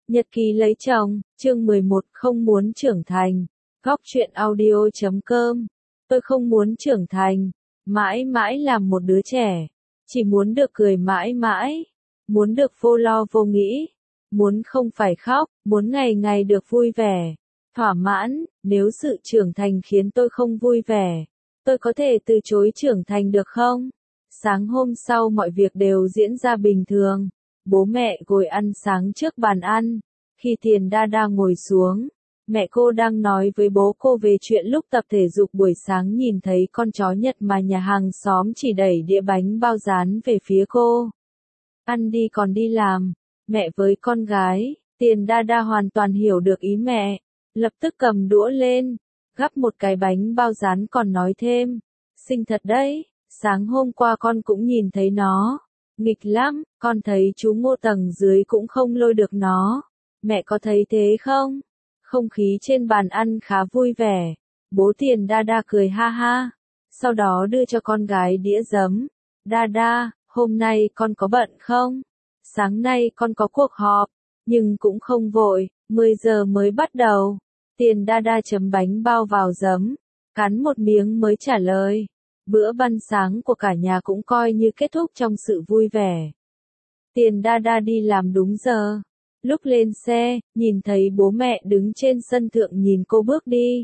Nhật ký lấy chồng, chương 11 không muốn trưởng thành. Góc truyện audio.com. Tôi không muốn trưởng thành, mãi mãi làm một đứa trẻ. Chỉ muốn được cười mãi mãi, muốn được vô lo vô nghĩ, muốn không phải khóc, muốn ngày ngày được vui vẻ, thỏa mãn. Nếu sự trưởng thành khiến tôi không vui vẻ, tôi có thể từ chối trưởng thành được không? Sáng hôm sau mọi việc đều diễn ra bình thường. Bố mẹ ngồi ăn sáng trước bàn ăn. Khi Tiền Đa Đa ngồi xuống, mẹ cô đang nói với bố cô về chuyện lúc tập thể dục buổi sáng nhìn thấy con chó Nhật mà nhà hàng xóm chỉ đẩy đĩa bánh bao rán về phía cô. Ăn đi còn đi làm, mẹ với con gái. Tiền Đa Đa hoàn toàn hiểu được ý mẹ, lập tức cầm đũa lên, gắp một cái bánh bao rán còn nói thêm, xinh thật đấy, sáng hôm qua con cũng nhìn thấy nó. Nghịch lắm, con thấy chú Ngô tầng dưới cũng không lôi được nó. Mẹ có thấy thế không? Không khí trên bàn ăn khá vui vẻ. Bố Tiền Đa Đa cười ha ha. Sau đó đưa cho con gái đĩa giấm. Đa Đa, hôm nay con có bận không? Sáng nay con có cuộc họp, nhưng cũng không vội, 10 giờ mới bắt đầu. Tiền Đa Đa chấm bánh bao vào giấm, cắn một miếng mới trả lời. Bữa ban sáng của cả nhà cũng coi như kết thúc trong sự vui vẻ. Tiền Đa Đa đi làm đúng giờ. Lúc lên xe, nhìn thấy bố mẹ đứng trên sân thượng nhìn cô bước đi.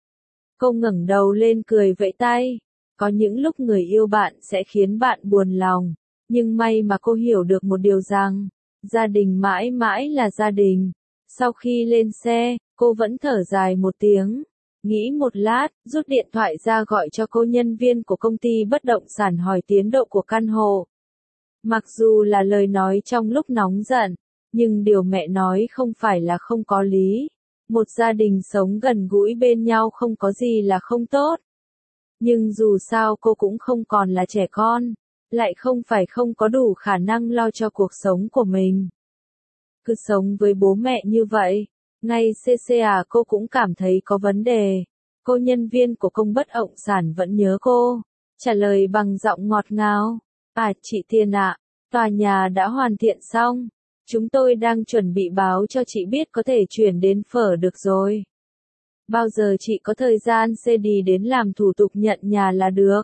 Cô ngẩng đầu lên cười vẫy tay. Có những lúc người yêu bạn sẽ khiến bạn buồn lòng, nhưng may mà cô hiểu được một điều rằng, gia đình mãi mãi là gia đình. Sau khi lên xe, cô vẫn thở dài một tiếng. Nghĩ một lát, rút điện thoại ra gọi cho cô nhân viên của công ty bất động sản hỏi tiến độ của căn hộ. Mặc dù là lời nói trong lúc nóng giận, nhưng điều mẹ nói không phải là không có lý. Một gia đình sống gần gũi bên nhau không có gì là không tốt. Nhưng dù sao cô cũng không còn là trẻ con, lại không phải không có đủ khả năng lo cho cuộc sống của mình. Cứ sống với bố mẹ như vậy, ngay CCA cô cũng cảm thấy có vấn đề. Cô nhân viên của công bất động sản vẫn nhớ cô, trả lời bằng giọng ngọt ngào. À chị Tiền ạ, tòa nhà đã hoàn thiện xong. Chúng tôi đang chuẩn bị báo cho chị biết có thể chuyển đến phở được rồi. Bao giờ chị có thời gian xe đi đến làm thủ tục nhận nhà là được.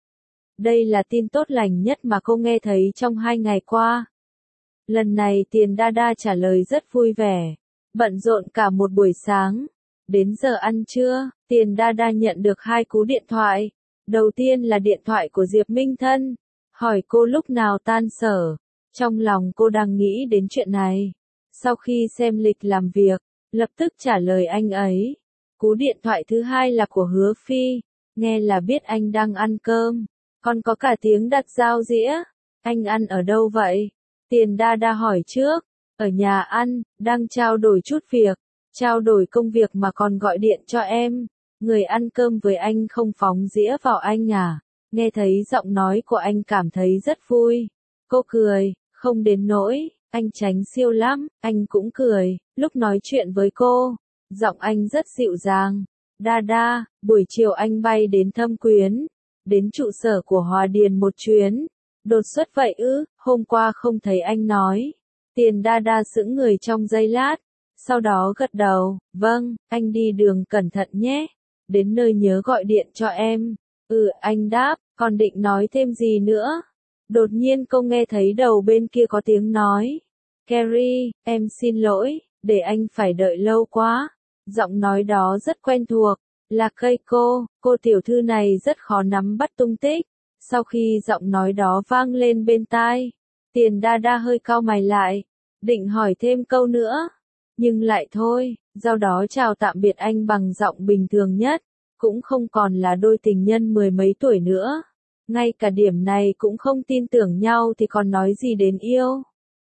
Đây là tin tốt lành nhất mà cô nghe thấy trong 2 ngày qua. Lần này Tiền Đa Đa trả lời rất vui vẻ. Bận rộn cả một buổi sáng. Đến giờ ăn trưa, Tiền Đa Đa nhận được 2 cú điện thoại. Đầu tiên là điện thoại của Diệp Minh Thân. Hỏi cô lúc nào tan sở. Trong lòng cô đang nghĩ đến chuyện này. Sau khi xem lịch làm việc, lập tức trả lời anh ấy. Cú điện thoại thứ hai là của Hứa Phi. Nghe là biết anh đang ăn cơm. Còn có cả tiếng đặt dao dĩa. Anh ăn ở đâu vậy? Tiền Đa Đa hỏi trước. Ở nhà ăn, đang trao đổi chút việc. Trao đổi công việc mà còn gọi điện cho em. Người ăn cơm với anh không phóng dĩa vào anh à? Nghe thấy giọng nói của anh cảm thấy rất vui. Cô cười, không đến nỗi, anh tránh siêu lắm, anh cũng cười, lúc nói chuyện với cô. Giọng anh rất dịu dàng. Đa Đa, buổi chiều anh bay đến Thâm Quyến. Đến trụ sở của Hòa Điền một chuyến. Đột xuất vậy ư, hôm qua không thấy anh nói. Tiền Đa Đa sững người trong giây lát. Sau đó gật đầu, vâng, anh đi đường cẩn thận nhé. Đến nơi nhớ gọi điện cho em. Anh đáp, còn định nói thêm gì nữa? Đột nhiên cô nghe thấy đầu bên kia có tiếng nói. Carrie, em xin lỗi, để anh phải đợi lâu quá. Giọng nói đó rất quen thuộc, là Keiko, cô tiểu thư này rất khó nắm bắt tung tích. Sau khi giọng nói đó vang lên bên tai, Tiền Đa Đa hơi cau mày lại, định hỏi thêm câu nữa. Nhưng lại thôi, sau đó chào tạm biệt anh bằng giọng bình thường nhất, cũng không còn là đôi tình nhân 10 mấy tuổi nữa. Ngay cả điểm này cũng không tin tưởng nhau thì còn nói gì đến yêu.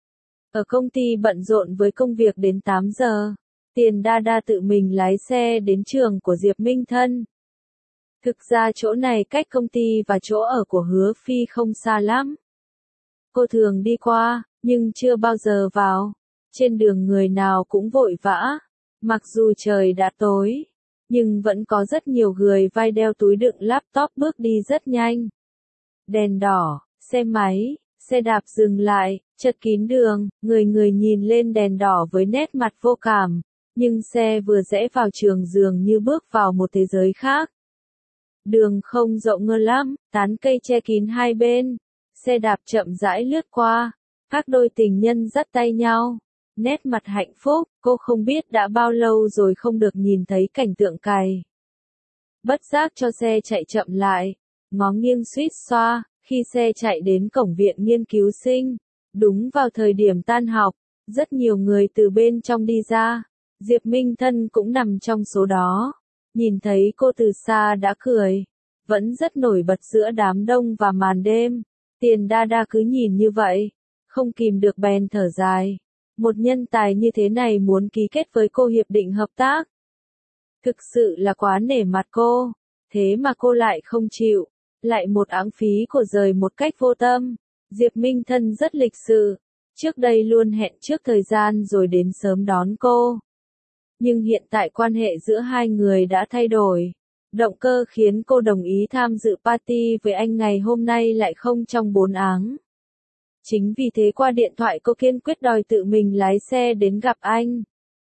Ở công ty bận rộn với công việc đến 8 giờ, Tiền Đa Đa tự mình lái xe đến trường của Diệp Minh Thân. Thực ra chỗ này cách công ty và chỗ ở của Hứa Phi không xa lắm. Cô thường đi qua, nhưng chưa bao giờ vào. Trên đường người nào cũng vội vã. Mặc dù trời đã tối, nhưng vẫn có rất nhiều người vai đeo túi đựng laptop bước đi rất nhanh. Đèn đỏ, xe máy, xe đạp dừng lại, Chật kín đường, người người nhìn lên đèn đỏ với nét mặt vô cảm, nhưng xe vừa rẽ vào trường dường như bước vào một thế giới khác. Đường không rộng ngơ lắm, tán cây che kín hai bên, xe đạp chậm rãi lướt qua, các đôi tình nhân dắt tay nhau, nét mặt hạnh phúc, cô không biết đã bao lâu rồi không được nhìn thấy cảnh tượng cày. Bất giác cho xe chạy chậm lại, ngó nghiêng suýt xoa, khi xe chạy đến cổng viện nghiên cứu sinh, đúng vào thời điểm tan học, rất nhiều người từ bên trong đi ra, Diệp Minh Thân cũng nằm trong số đó. Nhìn thấy cô từ xa đã cười, vẫn rất nổi bật giữa đám đông và màn đêm. Tiền Đa Đa cứ nhìn như vậy, không kìm được bèn thở dài. Một nhân tài như thế này muốn ký kết với cô hiệp định hợp tác. Thực sự là quá nể mặt cô, thế mà cô lại không chịu, lại một áng phí của giời một cách vô tâm. Diệp Minh Thân rất lịch sự, trước đây luôn hẹn trước thời gian rồi đến sớm đón cô. Nhưng hiện tại quan hệ giữa hai người đã thay đổi. Động cơ khiến cô đồng ý tham dự party với anh ngày hôm nay lại không trong 4 áng. Chính vì thế qua điện thoại cô kiên quyết đòi tự mình lái xe đến gặp anh.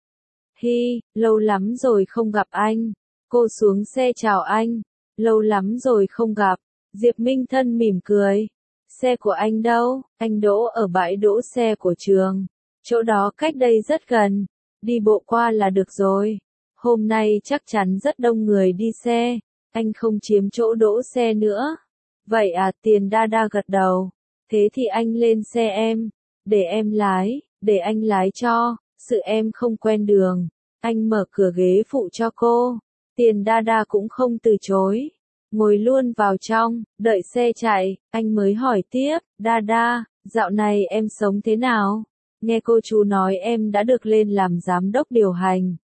Hi, lâu lắm rồi không gặp anh. Cô xuống xe chào anh. Lâu lắm rồi không gặp. Diệp Minh Thân mỉm cười. Xe của anh đâu? Anh đỗ ở bãi đỗ xe của trường. Chỗ đó cách đây rất gần. Đi bộ qua là được rồi. Hôm nay chắc chắn rất đông người đi xe. Anh không chiếm chỗ đỗ xe nữa. Vậy à, Tiền Đa Đa gật đầu. Thế thì anh lên xe em. Để em lái, để anh lái cho. Sự em không quen đường. Anh mở cửa ghế phụ cho cô. Tiền Đa Đa cũng không từ chối. Ngồi luôn vào trong, đợi xe chạy, anh mới hỏi tiếp, Đa Đa, dạo này em sống thế nào? Nghe cô chú nói em đã được lên làm giám đốc điều hành.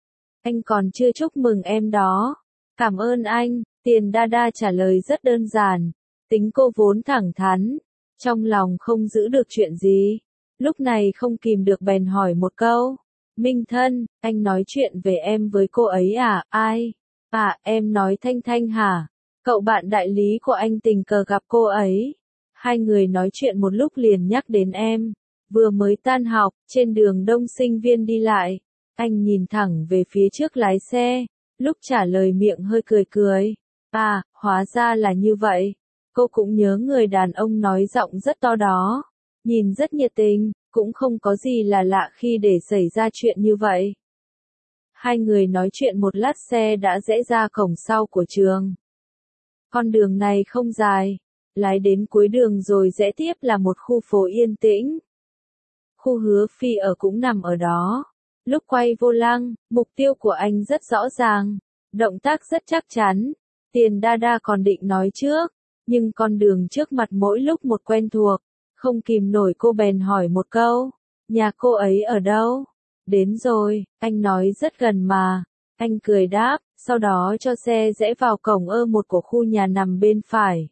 Anh còn chưa chúc mừng em đó. Cảm ơn anh, Tiền Đa Đa trả lời rất đơn giản. Tính cô vốn thẳng thắn, trong lòng không giữ được chuyện gì. Lúc này không kìm được bèn hỏi một câu. Minh Thân, anh nói chuyện về em với cô ấy à? Ai? À, em nói Thanh Thanh hả? Cậu bạn đại lý của anh tình cờ gặp cô ấy. Hai người nói chuyện một lúc liền nhắc đến em. Vừa mới tan học, trên đường đông sinh viên đi lại. Anh nhìn thẳng về phía trước lái xe. Lúc trả lời miệng hơi cười cười. À, hóa ra là như vậy. Cô cũng nhớ người đàn ông nói giọng rất to đó. Nhìn rất nhiệt tình, cũng không có gì là lạ khi để xảy ra chuyện như vậy. Hai người nói chuyện một lát xe đã rẽ ra cổng sau của trường. Con đường này không dài, lái đến cuối đường rồi rẽ tiếp là một khu phố yên tĩnh. Khu Hứa Phi ở cũng nằm ở đó. Lúc quay vô lăng, mục tiêu của anh rất rõ ràng, động tác rất chắc chắn. Tiền Đa Đa còn định nói trước, nhưng con đường trước mặt mỗi lúc một quen thuộc, không kìm nổi cô bèn hỏi một câu, nhà cô ấy ở đâu? Đến rồi, anh nói rất gần mà. Anh cười đáp, sau đó cho xe rẽ vào cổng một của khu nhà nằm bên phải.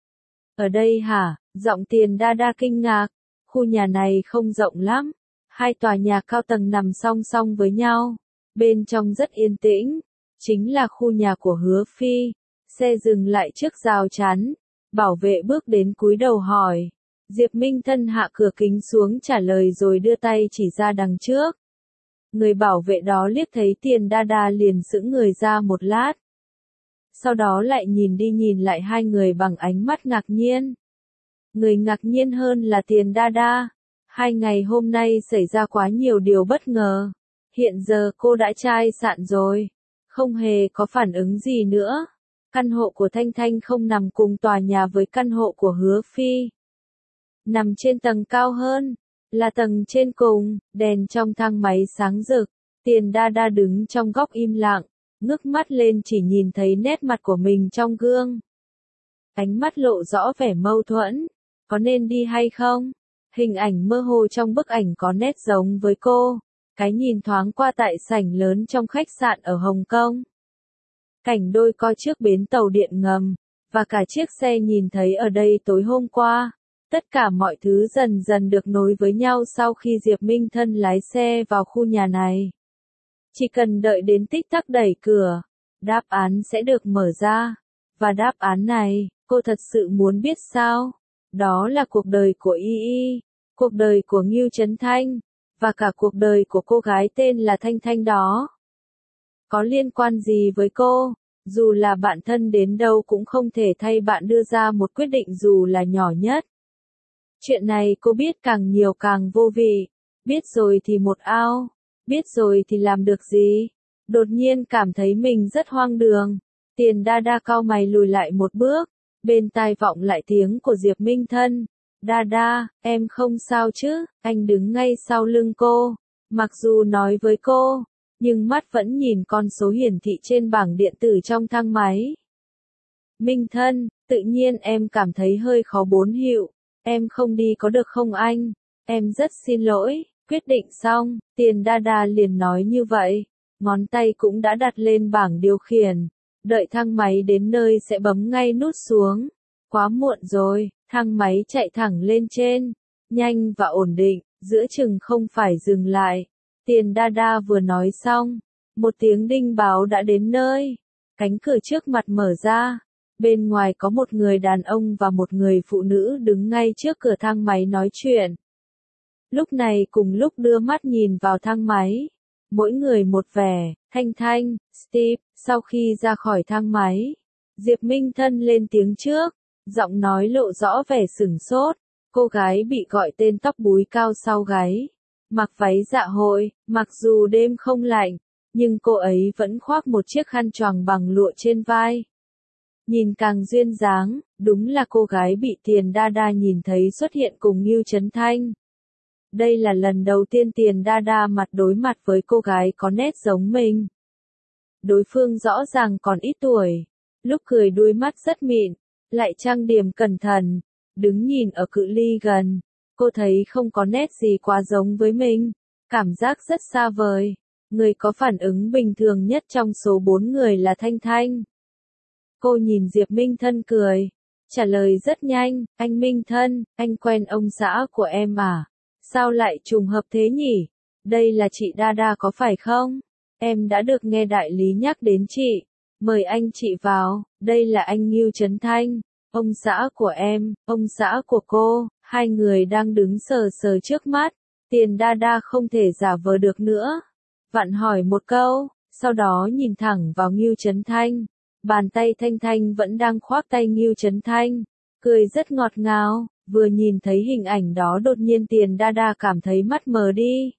Ở đây hả? Giọng Tiền Đa Đa kinh ngạc. Khu nhà này không rộng lắm. Hai tòa nhà cao tầng nằm song song với nhau. Bên trong rất yên tĩnh. Chính là khu nhà của Hứa Phi. Xe dừng lại trước rào chắn. Bảo vệ bước đến cúi đầu hỏi. Diệp Minh Thân hạ cửa kính xuống trả lời rồi đưa tay chỉ ra đằng trước. Người bảo vệ đó liếc thấy Tiền Đa Đa liền sững người ra một lát. Sau đó lại nhìn đi nhìn lại hai người bằng ánh mắt ngạc nhiên. Người ngạc nhiên hơn là Tiền Đa Đa. 2 ngày hôm nay xảy ra quá nhiều điều bất ngờ. Hiện giờ cô đã chai sạn rồi. Không hề có phản ứng gì nữa. Căn hộ của Thanh Thanh không nằm cùng tòa nhà với căn hộ của Hứa Phi. Nằm trên tầng cao hơn. Là tầng trên cùng, đèn trong thang máy sáng rực. Tiền Đa Đa đứng trong góc im lặng, ngước mắt lên chỉ nhìn thấy nét mặt của mình trong gương. Ánh mắt lộ rõ vẻ mâu thuẫn. Có nên đi hay không? Hình ảnh mơ hồ trong bức ảnh có nét giống với cô. Cái nhìn thoáng qua tại sảnh lớn trong khách sạn ở Hồng Kông. Cảnh đôi co trước bến tàu điện ngầm, và cả chiếc xe nhìn thấy ở đây tối hôm qua. Tất cả mọi thứ dần dần được nối với nhau sau khi Diệp Minh Thân lái xe vào khu nhà này. Chỉ cần đợi đến tích tắc đẩy cửa, đáp án sẽ được mở ra. Và đáp án này, cô thật sự muốn biết sao? Đó là cuộc đời của Y Y. cuộc đời của Ngưu Chấn Thanh, và cả cuộc đời của cô gái tên là Thanh Thanh đó. Có liên quan gì với cô? Dù là bạn thân đến đâu cũng không thể thay bạn đưa ra một quyết định dù là nhỏ nhất. Chuyện này cô biết càng nhiều càng vô vị. Biết rồi thì một ao. Biết rồi thì làm được gì? Đột nhiên cảm thấy mình rất hoang đường. Tiền Đa Đa cau mày lùi lại một bước. Bên tai vọng lại tiếng của Diệp Minh Thân. Đa Đa, em không sao chứ? Anh đứng ngay sau lưng cô. Mặc dù nói với cô, nhưng mắt vẫn nhìn con số hiển thị trên bảng điện tử trong thang máy. Minh Thân, tự nhiên em cảm thấy hơi khó bốn hiệu. Em không đi có được không anh? Em rất xin lỗi. Quyết định xong, Tiền Đa Đa liền nói như vậy. Ngón tay cũng đã đặt lên bảng điều khiển. Đợi thang máy đến nơi sẽ bấm ngay nút xuống. Quá muộn rồi, thang máy chạy thẳng lên trên. Nhanh và ổn định, giữa chừng không phải dừng lại. Tiền Đa Đa vừa nói xong, một tiếng đinh báo đã đến nơi. Cánh cửa trước mặt mở ra. Bên ngoài có một người đàn ông và một người phụ nữ đứng ngay trước cửa thang máy nói chuyện. Lúc này cùng lúc đưa mắt nhìn vào thang máy. Mỗi người một vẻ. Thanh Thanh, Steve, sau khi ra khỏi thang máy, Diệp Minh Thân lên tiếng trước, giọng nói lộ rõ vẻ sửng sốt. Cô gái bị gọi tên tóc búi cao sau gáy, mặc váy dạ hội, mặc dù đêm không lạnh, nhưng cô ấy vẫn khoác một chiếc khăn choàng bằng lụa trên vai. Nhìn càng duyên dáng, đúng là cô gái bị Tiền Đa Đa nhìn thấy xuất hiện cùng Ngưu Chấn Thanh. Đây là lần đầu tiên Tiền Đa Đa mặt đối mặt với cô gái có nét giống mình. Đối phương rõ ràng còn ít tuổi, lúc cười đuôi mắt rất mịn, lại trang điểm cẩn thận, đứng nhìn ở cự ly gần, cô thấy không có nét gì quá giống với mình, cảm giác rất xa vời. Người có phản ứng bình thường nhất trong số 4 người là Thanh Thanh. Cô nhìn Diệp Minh Thân cười, trả lời rất nhanh, anh Minh Thân, anh quen ông xã của em à? Sao lại trùng hợp thế nhỉ? Đây là chị Đa Đa có phải không? Em đã được nghe đại lý nhắc đến chị. Mời anh chị vào, đây là anh Ngưu Chấn Thanh, ông xã của em, ông xã của cô, hai người đang đứng sờ sờ trước mắt. Tiền Đa Đa không thể giả vờ được nữa. Vặn hỏi một câu, sau đó nhìn thẳng vào Ngưu Chấn Thanh. Bàn tay Thanh Thanh vẫn đang khoác tay Ngưu Chấn Thanh, cười rất ngọt ngào. Vừa nhìn thấy hình ảnh đó đột nhiên Tiền Đa Đa cảm thấy mắt mờ đi.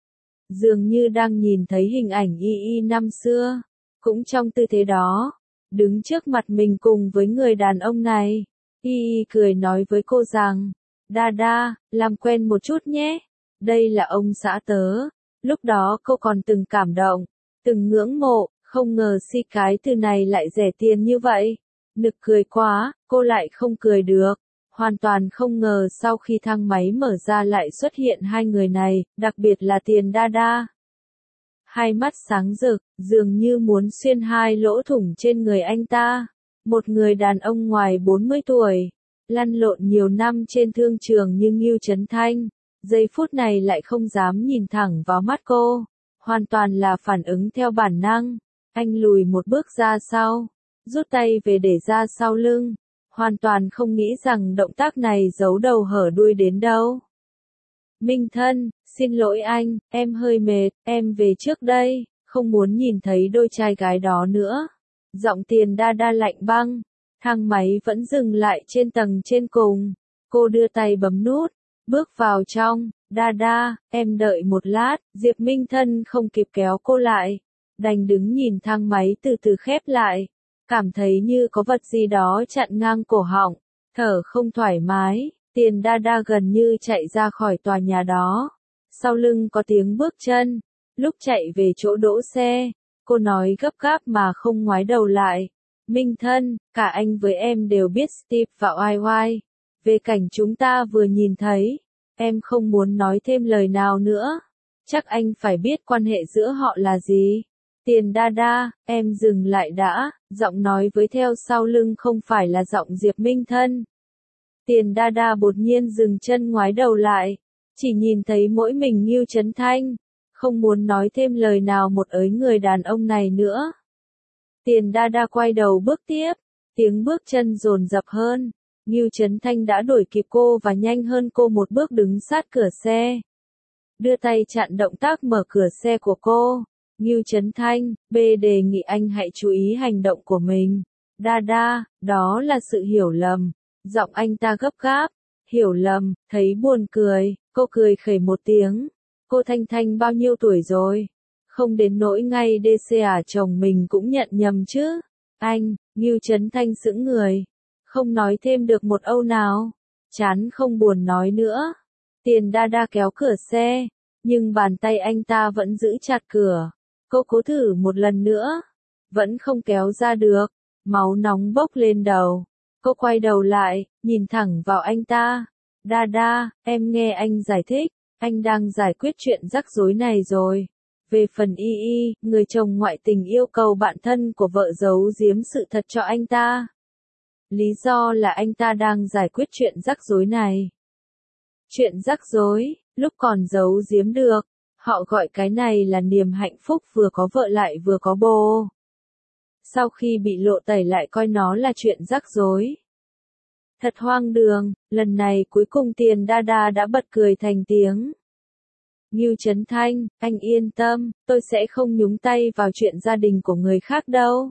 Dường như đang nhìn thấy hình ảnh Y Y năm xưa, cũng trong tư thế đó, đứng trước mặt mình cùng với người đàn ông này. Y Y cười nói với cô rằng, Đa Đa, làm quen một chút nhé, đây là ông xã tớ. Lúc đó cô còn từng cảm động, từng ngưỡng mộ, không ngờ si cái từ này lại rẻ tiền như vậy. Nực cười quá, cô lại không cười được. Hoàn toàn không ngờ sau khi thang máy mở ra lại xuất hiện hai người này, đặc biệt là Tiền Đa Đa. Hai mắt sáng rực, dường như muốn xuyên hai lỗ thủng trên người anh ta. Một người đàn ông ngoài 40 tuổi, lăn lộn nhiều năm trên thương trường như Ngưu Chấn Thanh, giây phút này lại không dám nhìn thẳng vào mắt cô. Hoàn toàn là phản ứng theo bản năng. Anh lùi một bước ra sau, rút tay về để ra sau lưng. Hoàn toàn không nghĩ rằng động tác này giấu đầu hở đuôi đến đâu. Minh Thân, xin lỗi anh, em hơi mệt, em về trước đây, không muốn nhìn thấy đôi trai gái đó nữa. Giọng Tiền Đa Đa lạnh băng, thang máy vẫn dừng lại trên tầng trên cùng. Cô đưa tay bấm nút, bước vào trong. Đa Đa, em đợi một lát. Diệp Minh Thân không kịp kéo cô lại, đành đứng nhìn thang máy từ từ khép lại. Cảm thấy như có vật gì đó chặn ngang cổ họng, thở không thoải mái. Tiền Đa Đa gần như chạy ra khỏi tòa nhà đó. Sau lưng có tiếng bước chân. Lúc chạy về chỗ đỗ xe, cô nói gấp gáp mà không ngoái đầu lại. Minh Thân, cả anh với em đều biết Steve và YY. Về cảnh chúng ta vừa nhìn thấy, em không muốn nói thêm lời nào nữa. Chắc anh phải biết quan hệ giữa họ là gì. Tiền Đa Đa, em dừng lại đã, giọng nói với theo sau lưng không phải là giọng Diệp Minh Thân. Tiền Đa Đa đột nhiên dừng chân ngoái đầu lại, chỉ nhìn thấy mỗi mình Ngưu Chấn Thanh, không muốn nói thêm lời nào một ới người đàn ông này nữa. Tiền Đa Đa quay đầu bước tiếp, tiếng bước chân dồn dập hơn, Ngưu Chấn Thanh đã đuổi kịp cô và nhanh hơn cô một bước đứng sát cửa xe. Đưa tay chặn động tác mở cửa xe của cô. Ngưu Chấn Thanh, B đề nghị anh hãy chú ý hành động của mình. Đa, đó là sự hiểu lầm. Giọng anh ta gấp gáp. Hiểu lầm, thấy buồn cười, cô cười khẩy một tiếng. Cô Thanh Thanh bao nhiêu tuổi rồi? Không đến nỗi ngay DC à, chồng mình cũng nhận nhầm chứ. Anh, Ngưu Chấn Thanh sững người. Không nói thêm được một âu nào. Chán không buồn nói nữa. Tiền Đa kéo cửa xe. Nhưng bàn tay anh ta vẫn giữ chặt cửa. Cô cố thử một lần nữa. Vẫn không kéo ra được. Máu nóng bốc lên đầu. Cô quay đầu lại, nhìn thẳng vào anh ta. Đa, em nghe anh giải thích. Anh đang giải quyết chuyện rắc rối này rồi. Về phần Y, người chồng ngoại tình yêu cầu bạn thân của vợ giấu giếm sự thật cho anh ta. Lý do là anh ta đang giải quyết chuyện rắc rối này. Chuyện rắc rối, lúc còn giấu giếm được, họ gọi cái này là niềm hạnh phúc vừa có vợ lại vừa có bồ. Sau khi bị lộ tẩy lại coi nó là chuyện rắc rối. Thật hoang đường, lần này cuối cùng Tiền Đa đã bật cười thành tiếng. Ngưu Chấn Thanh, anh yên tâm, tôi sẽ không nhúng tay vào chuyện gia đình của người khác đâu.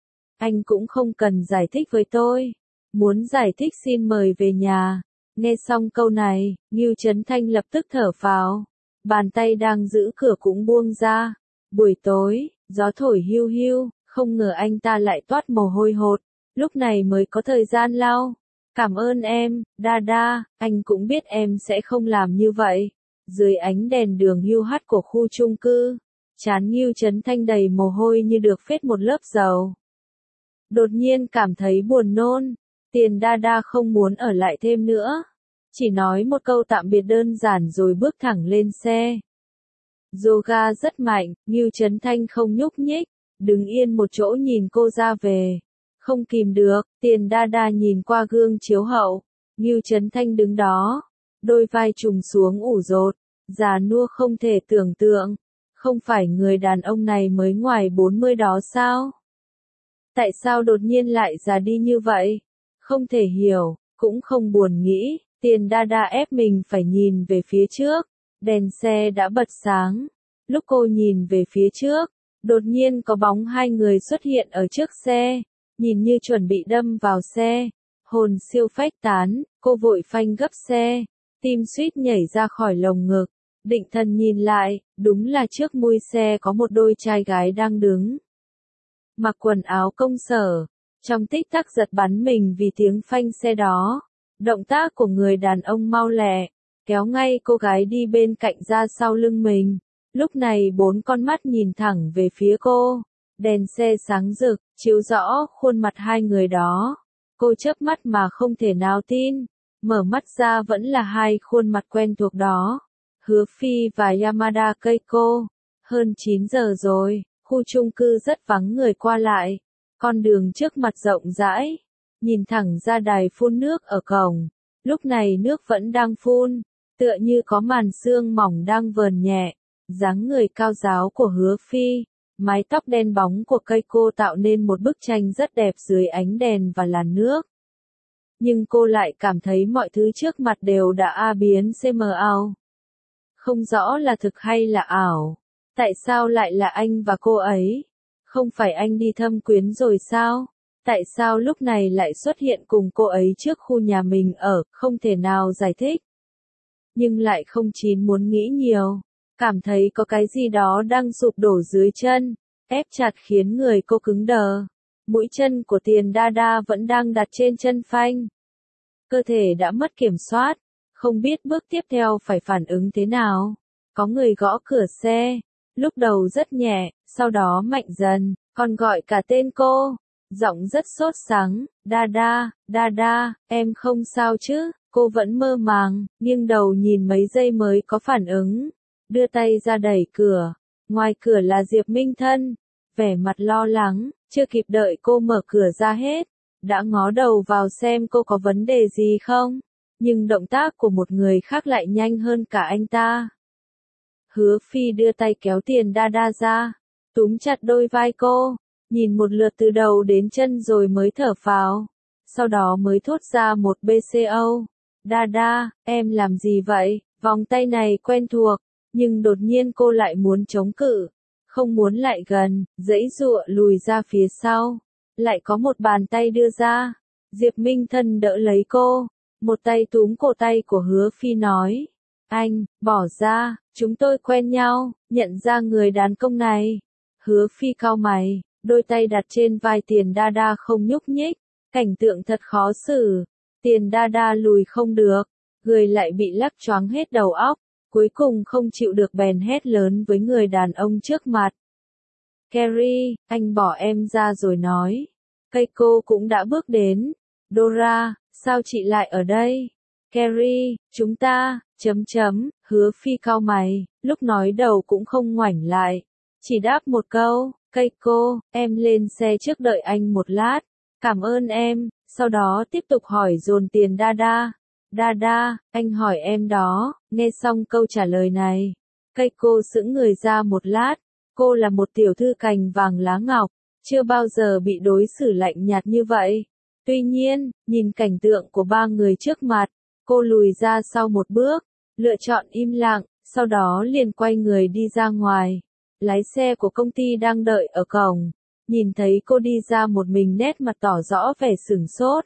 Anh cũng không cần giải thích với tôi. Muốn giải thích xin mời về nhà. Nghe xong câu này, Ngưu Chấn Thanh lập tức thở phào. Bàn tay đang giữ cửa cũng buông ra. Buổi tối, gió thổi hiu hiu, không ngờ anh ta lại toát mồ hôi hột. Lúc này mới có thời gian lau. Cảm ơn em, Đa, anh cũng biết em sẽ không làm như vậy. Dưới ánh đèn đường hiu hắt của khu chung cư, trán Ngưu Chấn Thanh đầy mồ hôi như được phết một lớp dầu. Đột nhiên cảm thấy buồn nôn, Tiền Đa không muốn ở lại thêm nữa. Chỉ nói một câu tạm biệt đơn giản rồi bước thẳng lên xe. Yoga rất mạnh, Ngưu Chấn Thanh không nhúc nhích, đứng yên một chỗ nhìn cô ra về. Không kìm được, Tiền Đa nhìn qua gương chiếu hậu. Ngưu Chấn Thanh đứng đó, đôi vai trùng xuống ủ rột, già nua không thể tưởng tượng. Không phải người đàn ông này mới ngoài 40 đó sao? Tại sao đột nhiên lại già đi như vậy? Không thể hiểu, cũng không buồn nghĩ. Tiền Đa ép mình phải nhìn về phía trước. Đèn xe đã bật sáng. Lúc cô nhìn về phía trước, đột nhiên có bóng hai người xuất hiện ở trước xe. Nhìn như chuẩn bị đâm vào xe. Hồn siêu phách tán, cô vội phanh gấp xe. Tim suýt nhảy ra khỏi lồng ngực. Định thần nhìn lại, đúng là trước mui xe có một đôi trai gái đang đứng. Mặc quần áo công sở. Trong tích tắc giật bắn mình vì tiếng phanh xe đó. Động tác của người đàn ông mau lẹ, kéo ngay cô gái đi bên cạnh ra sau lưng mình. Lúc này 4 con mắt nhìn thẳng về phía cô. Đèn xe sáng rực, chiếu rõ khuôn mặt hai người đó. Cô chớp mắt mà không thể nào tin. Mở mắt ra vẫn là hai khuôn mặt quen thuộc đó. Hứa Phi và Yamada Keiko. Hơn 9 giờ rồi, khu chung cư rất vắng người qua lại. Con đường trước mặt rộng rãi. Nhìn thẳng ra đài phun nước ở cổng. Lúc này nước vẫn đang phun. Tựa như có màn sương mỏng đang vờn nhẹ. Dáng người cao ráo của Hứa Phi. Mái tóc đen bóng của Keiko tạo nên một bức tranh rất đẹp dưới ánh đèn và làn nước. Nhưng cô lại cảm thấy mọi thứ trước mặt đều đã biến CM ảo. Không rõ là thực hay là ảo. Tại sao lại là anh và cô ấy? Không phải anh đi thâm quyến rồi sao? Tại sao lúc này lại xuất hiện cùng cô ấy trước khu nhà mình ở, không thể nào giải thích. Nhưng lại không chín muốn nghĩ nhiều. Cảm thấy có cái gì đó đang sụp đổ dưới chân, ép chặt khiến người cô cứng đờ. Mũi chân của Tiền Đa vẫn đang đặt trên chân phanh. Cơ thể đã mất kiểm soát, không biết bước tiếp theo phải phản ứng thế nào. Có người gõ cửa xe, lúc đầu rất nhẹ, sau đó mạnh dần, còn gọi cả tên cô. Giọng rất sốt sắng, Đa, em không sao chứ? Cô vẫn mơ màng, nghiêng đầu nhìn mấy giây mới có phản ứng. Đưa tay ra đẩy cửa. Ngoài cửa là Diệp Minh Thân. Vẻ mặt lo lắng, chưa kịp đợi cô mở cửa ra hết. Đã ngó đầu vào xem cô có vấn đề gì không. Nhưng động tác của một người khác lại nhanh hơn cả anh ta. Hứa Phi đưa tay kéo Tiền Đa ra. Túm chặt đôi vai cô. Nhìn một lượt từ đầu đến chân rồi mới thở phào. sau đó mới thốt ra một BCO. Dada, em làm gì vậy? Vòng tay này quen thuộc, nhưng đột nhiên cô lại muốn chống cự, không muốn lại gần, giãy giụa lùi ra phía sau. Lại có một bàn tay đưa ra, Diệp Minh Thân đỡ lấy cô, một tay túm cổ tay của Hứa Phi nói, anh, bỏ ra, chúng tôi quen nhau, nhận ra người đàn ông này. Hứa Phi cau mày, đôi tay đặt trên vai Tiền Dada không nhúc nhích, cảnh tượng thật khó xử. Tiền Dada lùi không được, người lại bị lắc choáng hết đầu óc, cuối cùng không chịu được bèn hét lớn với người đàn ông trước mặt. Carrie, anh bỏ em ra rồi nói. Keiko cũng đã bước đến. Dora, sao chị lại ở đây? Carrie, chúng ta, Hứa Phi cau mày, lúc nói đầu cũng không ngoảnh lại. Chỉ đáp một câu, Keiko, em lên xe trước đợi anh một lát. Cảm ơn em, sau đó tiếp tục hỏi dồn Tiền Dada. Dada, anh hỏi em đó, nghe xong câu trả lời này. Keiko sững người ra một lát, cô là một tiểu thư cành vàng lá ngọc, chưa bao giờ bị đối xử lạnh nhạt như vậy. Tuy nhiên, nhìn cảnh tượng của ba người trước mặt, cô lùi ra sau một bước, lựa chọn im lặng, sau đó liền quay người đi ra ngoài. Lái xe của công ty đang đợi ở cổng, nhìn thấy cô đi ra một mình nét mặt tỏ rõ vẻ sửng sốt.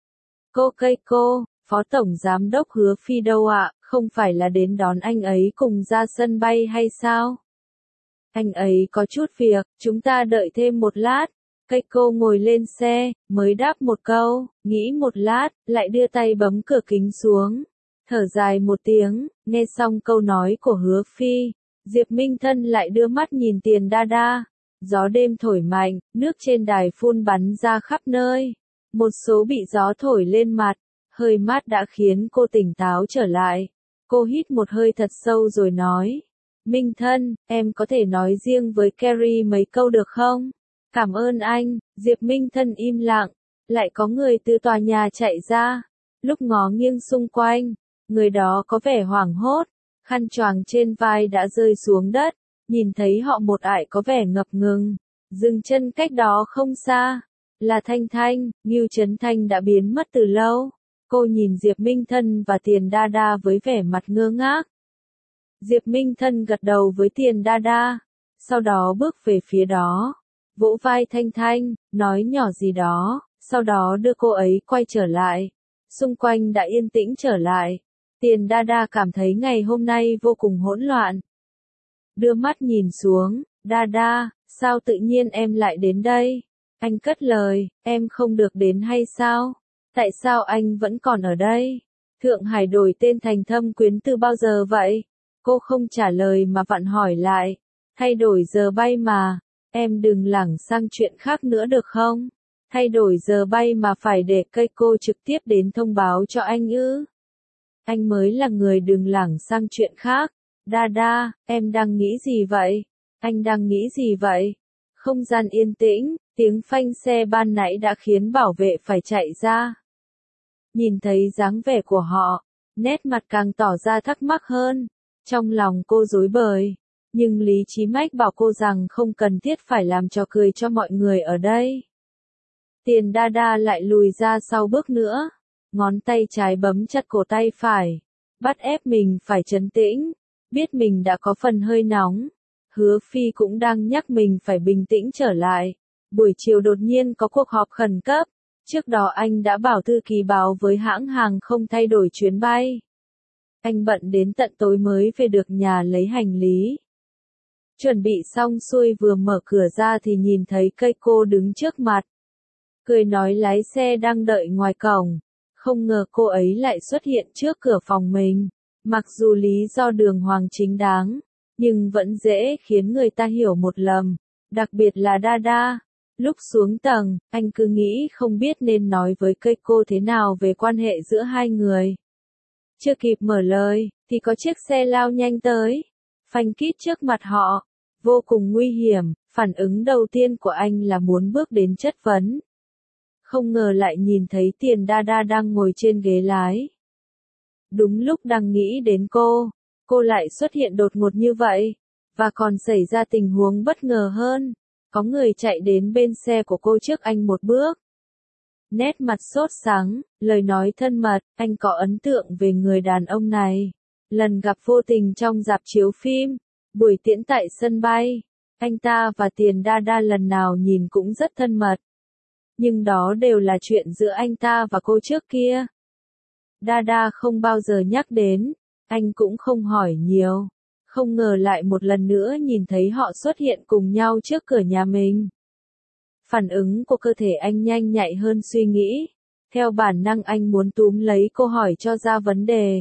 Cô Keiko, Phó Tổng Giám đốc Hứa Phi đâu ạ, không phải là đến đón anh ấy cùng ra sân bay hay sao? Anh ấy có chút việc, chúng ta đợi thêm một lát. Keiko ngồi lên xe, mới đáp một câu, nghĩ một lát, lại đưa tay bấm cửa kính xuống. Thở dài một tiếng, nghe xong câu nói của Hứa Phi, Diệp Minh Thân lại đưa mắt nhìn Tiền Dada. Gió đêm thổi mạnh, nước trên đài phun bắn ra khắp nơi. Một số bị gió thổi lên mặt, hơi mát đã khiến cô tỉnh táo trở lại. Cô hít một hơi thật sâu rồi nói, Minh Thân, em có thể nói riêng với Carrie mấy câu được không? Cảm ơn anh. Diệp Minh Thân im lặng, lại có người từ tòa nhà chạy ra. Lúc ngó nghiêng xung quanh, người đó có vẻ hoảng hốt, khăn choàng trên vai đã rơi xuống đất, nhìn thấy họ một ải có vẻ ngập ngừng, dừng chân cách đó không xa, là Thanh Thanh. Ngưu Trấn Thanh đã biến mất từ lâu. Cô nhìn Diệp Minh Thân và Tiền Dada với vẻ mặt ngơ ngác. Diệp Minh Thân gật đầu với Tiền Dada, sau đó bước về phía đó, vỗ vai Thanh Thanh, nói nhỏ gì đó, sau đó đưa cô ấy quay trở lại. Xung quanh đã yên tĩnh trở lại. Tiền Dada cảm thấy ngày hôm nay vô cùng hỗn loạn. Đưa mắt nhìn xuống, Dada, sao tự nhiên em lại đến đây? Anh cất lời, em không được đến hay sao? Tại sao anh vẫn còn ở đây? Thượng Hải đổi tên thành Thâm Quyến từ bao giờ vậy? Cô không trả lời mà vặn hỏi lại. Thay đổi giờ bay mà. Em đừng lảng sang chuyện khác nữa được không? Thay đổi giờ bay mà phải để Keiko trực tiếp đến thông báo cho anh ư? Anh mới là người đừng lảng sang chuyện khác. Dada, em đang nghĩ gì vậy? Anh đang nghĩ gì vậy? Không gian yên tĩnh, tiếng phanh xe ban nãy đã khiến bảo vệ phải chạy ra. Nhìn thấy dáng vẻ của họ, nét mặt càng tỏ ra thắc mắc hơn. Trong lòng cô rối bời, nhưng lý trí mách bảo cô rằng không cần thiết phải làm trò cười cho mọi người ở đây. Tiền Dada lại lùi ra sau bước nữa, ngón tay trái bấm chặt cổ tay phải, bắt ép mình phải trấn tĩnh, biết mình đã có phần hơi nóng. Hứa Phi cũng đang nhắc mình phải bình tĩnh trở lại. Buổi chiều đột nhiên có cuộc họp khẩn cấp, trước đó anh đã bảo thư ký báo với hãng hàng không thay đổi chuyến bay. Anh bận đến tận tối mới về được nhà lấy hành lý. Chuẩn bị xong xuôi vừa mở cửa ra thì nhìn thấy Keiko đứng trước mặt. Cười nói lái xe đang đợi ngoài cổng. Không ngờ cô ấy lại xuất hiện trước cửa phòng mình. Mặc dù lý do đường hoàng chính đáng, nhưng vẫn dễ khiến người ta hiểu một lầm. Đặc biệt là Dada. Lúc xuống tầng, anh cứ nghĩ không biết nên nói với Keiko thế nào về quan hệ giữa hai người. Chưa kịp mở lời, thì có chiếc xe lao nhanh tới. Phanh kít trước mặt họ. Vô cùng nguy hiểm, phản ứng đầu tiên của anh là muốn bước đến chất vấn. Không ngờ lại nhìn thấy Tiền Dada đang ngồi trên ghế lái. Đúng lúc đang nghĩ đến cô lại xuất hiện đột ngột như vậy. Và còn xảy ra tình huống bất ngờ hơn. Có người chạy đến bên xe của cô trước anh một bước. nét mặt sốt sắng, lời nói thân mật, anh có ấn tượng về người đàn ông này. Lần gặp vô tình trong rạp chiếu phim, buổi tiễn tại sân bay, anh ta và Tiền Đa Đa lần nào nhìn cũng rất thân mật. Nhưng đó đều là chuyện giữa anh ta và cô trước kia. Đa Đa không bao giờ nhắc đến, anh cũng không hỏi nhiều. Không ngờ lại một lần nữa nhìn thấy họ xuất hiện cùng nhau trước cửa nhà mình. Phản ứng của cơ thể anh nhanh nhạy hơn suy nghĩ. Theo bản năng anh muốn túm lấy cô hỏi cho ra vấn đề.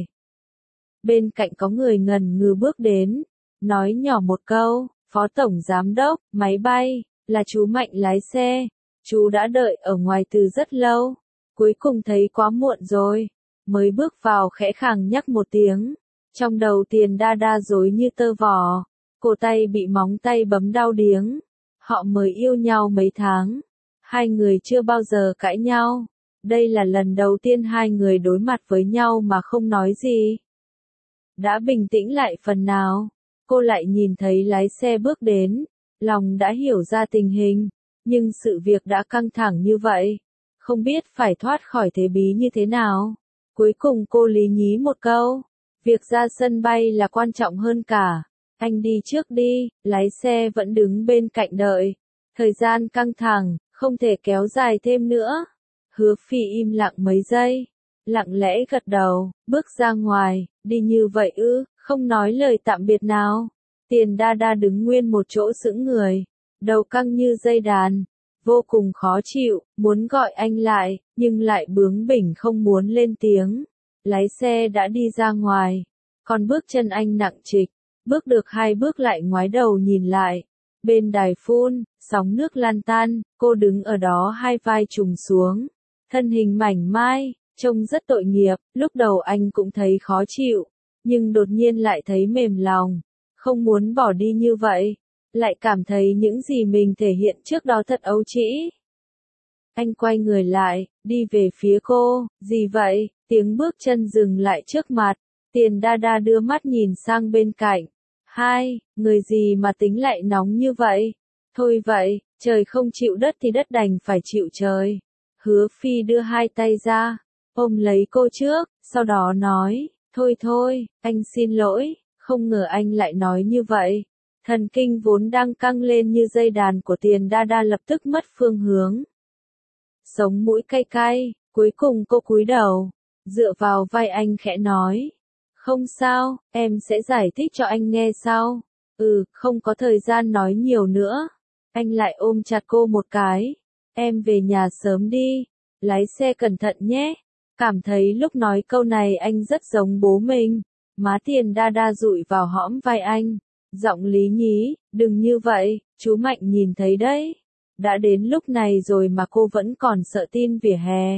Bên cạnh có người ngần ngừ bước đến, nói nhỏ một câu, Phó Tổng Giám đốc, máy bay, là chú Mạnh lái xe. Chú đã đợi ở ngoài từ rất lâu, cuối cùng thấy quá muộn rồi, mới bước vào khẽ khàng nhắc một tiếng. Trong đầu Tiền Đa Đa rối như tơ vò, cổ tay bị móng tay bấm đau điếng. Họ mới yêu nhau mấy tháng, hai người chưa bao giờ cãi nhau. Đây là lần đầu tiên hai người đối mặt với nhau mà không nói gì. Đã bình tĩnh lại phần nào, cô lại nhìn thấy lái xe bước đến, lòng đã hiểu ra tình hình, nhưng sự việc đã căng thẳng như vậy, không biết phải thoát khỏi thế bí như thế nào. Cuối cùng cô lý nhí một câu, việc ra sân bay là quan trọng hơn cả, anh đi trước đi, lái xe vẫn đứng bên cạnh đợi. Thời gian căng thẳng, không thể kéo dài thêm nữa. Hứa Phi im lặng mấy giây, lặng lẽ gật đầu, bước ra ngoài, đi như vậy ư, không nói lời tạm biệt nào. Tiền Đa Đa đứng nguyên một chỗ sững người, đầu căng như dây đàn, vô cùng khó chịu, muốn gọi anh lại, nhưng lại bướng bỉnh không muốn lên tiếng. Lái xe đã đi ra ngoài, còn bước chân anh nặng trịch, bước được 2 bước lại ngoái đầu nhìn lại. Bên đài phun, sóng nước lan tan, cô đứng ở đó hai vai trùng xuống, thân hình mảnh mai, trông rất tội nghiệp. Lúc đầu anh cũng thấy khó chịu, nhưng đột nhiên lại thấy mềm lòng, không muốn bỏ đi như vậy, lại cảm thấy những gì mình thể hiện trước đó thật ấu trĩ. Anh quay người lại, đi về phía cô, gì vậy? Tiếng bước chân dừng lại trước mặt, Tiền Đa Đa đưa mắt nhìn sang bên cạnh. Hai, người gì mà tính lại nóng như vậy? Thôi vậy, trời không chịu đất thì đất đành phải chịu trời. Hứa Phi đưa hai tay ra, ôm lấy cô trước, sau đó nói, thôi thôi, anh xin lỗi, không ngờ anh lại nói như vậy. Thần kinh vốn đang căng lên như dây đàn của Tiền Đa Đa lập tức mất phương hướng. Sống mũi cay cay, cuối cùng cô cúi đầu, dựa vào vai anh khẽ nói. Không sao, em sẽ giải thích cho anh nghe sau. Không có thời gian nói nhiều nữa. Anh lại ôm chặt cô một cái. Em về nhà sớm đi, lái xe cẩn thận nhé. Cảm thấy lúc nói câu này anh rất giống bố mình. Má Tiền Đa Đa dụi vào hõm vai anh, giọng lý nhí, đừng như vậy, chú Mạnh nhìn thấy đấy. Đã đến lúc này rồi mà cô vẫn còn sợ tin vỉa hè.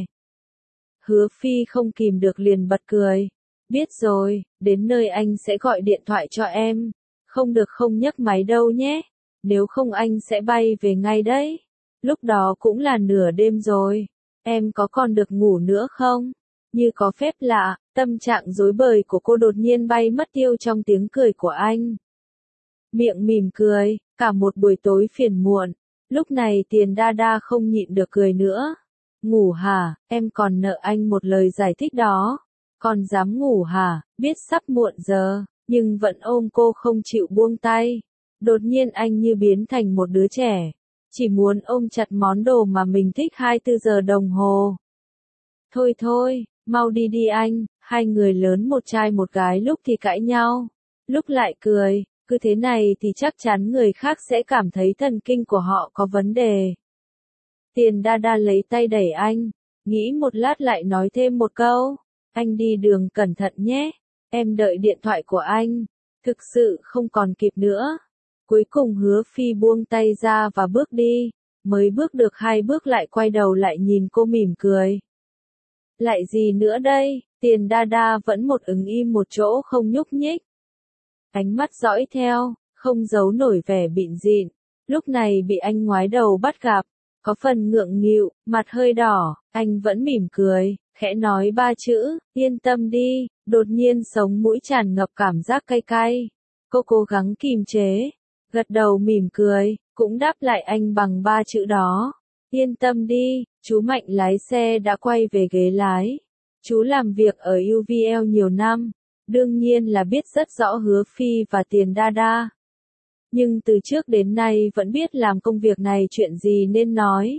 Hứa Phi không kìm được liền bật cười. Biết rồi, đến nơi anh sẽ gọi điện thoại cho em. Không được không nhấc máy đâu nhé. Nếu không anh sẽ bay về ngay đấy. Lúc đó cũng là nửa đêm rồi. Em có còn được ngủ nữa không? Như có phép lạ, tâm trạng rối bời của cô đột nhiên bay mất tiêu trong tiếng cười của anh. Miệng mỉm cười, cả một buổi tối phiền muộn. Lúc này Tiền Đa Đa không nhịn được cười nữa. Ngủ hả, em còn nợ anh một lời giải thích đó. Còn dám ngủ hả, biết sắp muộn giờ, nhưng vẫn ôm cô không chịu buông tay. Đột nhiên anh như biến thành một đứa trẻ, chỉ muốn ôm chặt món đồ mà mình thích 24 giờ đồng hồ. Thôi thôi, mau đi đi anh, hai người lớn một trai một gái lúc thì cãi nhau, lúc lại cười, cứ thế này thì chắc chắn người khác sẽ cảm thấy thần kinh của họ có vấn đề. Tiền Đa Đa lấy tay đẩy anh, nghĩ một lát lại nói thêm một câu. Anh đi đường cẩn thận nhé, em đợi điện thoại của anh, thực sự không còn kịp nữa. Cuối cùng Hứa Phi buông tay ra và bước đi, mới bước được 2 bước lại quay đầu lại nhìn cô mỉm cười. Lại gì nữa đây, Tiền Đa Đa vẫn một ứng im một chỗ không nhúc nhích. Ánh mắt dõi theo, không giấu nổi vẻ bịn dịn, lúc này bị anh ngoái đầu bắt gặp, có phần ngượng nghịu, mặt hơi đỏ, anh vẫn mỉm cười. Khẽ nói 3 chữ, yên tâm đi, đột nhiên sống mũi tràn ngập cảm giác cay cay. Cô cố gắng kìm chế, gật đầu mỉm cười, cũng đáp lại anh bằng 3 chữ đó. Yên tâm đi, chú Mạnh lái xe đã quay về ghế lái. Chú làm việc ở UVL nhiều năm, đương nhiên là biết rất rõ Hứa Phi và Tiền Đa Đa. Nhưng từ trước đến nay vẫn biết làm công việc này chuyện gì nên nói.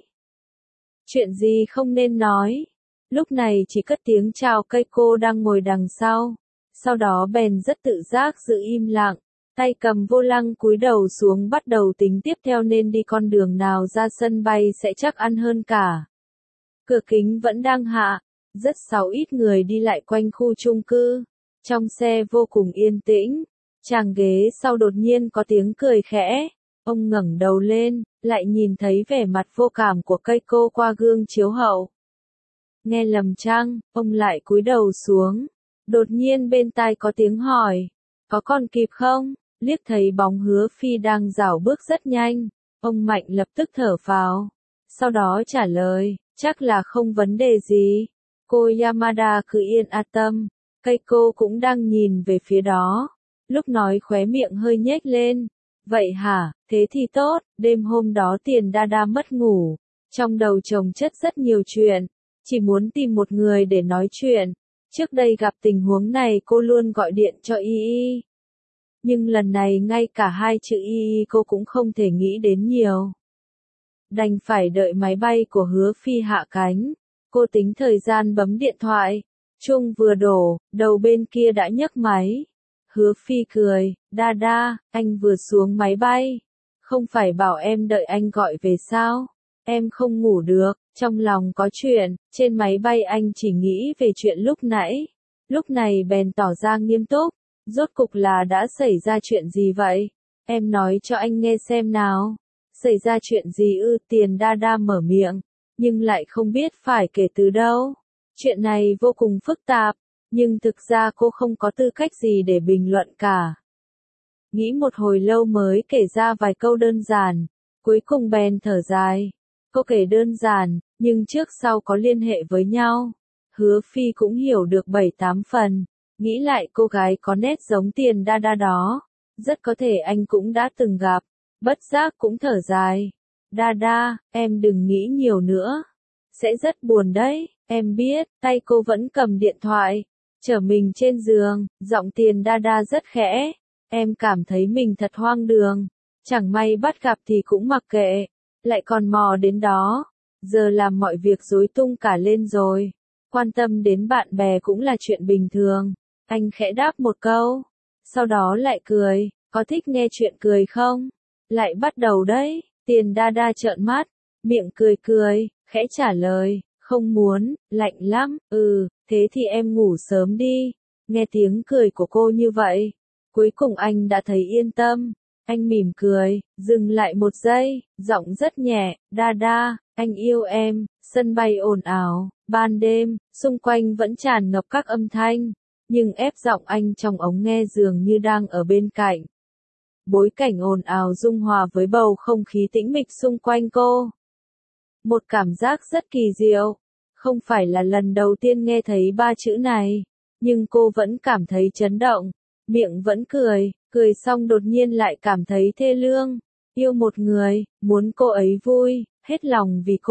Chuyện gì không nên nói. Lúc này chỉ cất tiếng chào Keiko đang ngồi đằng sau. Sau đó bèn rất tự giác giữ im lặng, tay cầm vô lăng cúi đầu xuống bắt đầu tính tiếp theo nên đi con đường nào ra sân bay sẽ chắc ăn hơn cả. Cửa kính vẫn đang hạ, rất ít người đi lại quanh khu chung cư. Trong xe vô cùng yên tĩnh, chàng ghế sau đột nhiên có tiếng cười khẽ. Ông ngẩng đầu lên, lại nhìn thấy vẻ mặt vô cảm của Keiko qua gương chiếu hậu. Nghe lầm chăng, ông lại cúi đầu xuống. Đột nhiên bên tai có tiếng hỏi, có còn kịp không? Liếc thấy bóng Hứa Phi đang rảo bước rất nhanh, ông Mạnh lập tức thở phào. Sau đó trả lời, chắc là không vấn đề gì. Cô Yamada cứ yên tâm. Keiko cũng đang nhìn về phía đó. Lúc nói khóe miệng hơi nhếch lên. Vậy hả, thế thì tốt, đêm hôm đó Tiền Đa Đa mất ngủ. Trong đầu chồng chất rất nhiều chuyện. Chỉ muốn tìm một người để nói chuyện. Trước đây gặp tình huống này cô luôn gọi điện cho Y. Nhưng lần này ngay cả hai chữ Y cô cũng không thể nghĩ đến nhiều. Đành phải đợi máy bay của Hứa Phi hạ cánh. Cô tính thời gian bấm điện thoại. Chuông vừa đổ, đầu bên kia đã nhấc máy. Hứa Phi cười, Đa Đa, anh vừa xuống máy bay. Không phải bảo em đợi anh gọi về sao? Em không ngủ được, trong lòng có chuyện, trên máy bay anh chỉ nghĩ về chuyện lúc nãy. Lúc này bèn tỏ ra nghiêm túc, rốt cục là đã xảy ra chuyện gì vậy? Em nói cho anh nghe xem nào. Xảy ra chuyện gì ư? Tiền Đa Đa mở miệng, nhưng lại không biết phải kể từ đâu. Chuyện này vô cùng phức tạp, nhưng thực ra cô không có tư cách gì để bình luận cả. Nghĩ một hồi lâu mới kể ra vài câu đơn giản, cuối cùng bèn thở dài. Cô kể đơn giản, nhưng trước sau có liên hệ với nhau. Hứa Phi cũng hiểu được 7-8 phần, nghĩ lại cô gái có nét giống Tiền Đa Đa đó. Rất có thể anh cũng đã từng gặp, bất giác cũng thở dài. Đa Đa, em đừng nghĩ nhiều nữa. Sẽ rất buồn đấy, em biết, tay cô vẫn cầm điện thoại. Chở mình trên giường, giọng Tiền Đa Đa rất khẽ. Em cảm thấy mình thật hoang đường. Chẳng may bắt gặp thì cũng mặc kệ. Lại còn mò đến đó. Giờ làm mọi việc rối tung cả lên rồi. Quan tâm đến bạn bè cũng là chuyện bình thường. Anh khẽ đáp một câu. Sau đó lại cười. Có thích nghe chuyện cười không? Lại bắt đầu đấy. Tiền Đa Đa trợn mắt. Miệng cười cười, khẽ trả lời. Không muốn, lạnh lắm. Thế thì em ngủ sớm đi. Nghe tiếng cười của cô như vậy. Cuối cùng anh đã thấy yên tâm. Anh mỉm cười, dừng lại một giây, giọng rất nhẹ, Đa Đa, anh yêu em. Sân bay ồn ào, ban đêm, xung quanh vẫn tràn ngập các âm thanh, nhưng ép giọng anh trong ống nghe dường như đang ở bên cạnh. Bối cảnh ồn ào dung hòa với bầu không khí tĩnh mịch xung quanh cô. Một cảm giác rất kỳ diệu. Không phải là lần đầu tiên nghe thấy ba chữ này, nhưng cô vẫn cảm thấy chấn động, miệng vẫn cười. Cười xong đột nhiên lại cảm thấy thê lương. Yêu một người, muốn cô ấy vui, hết lòng vì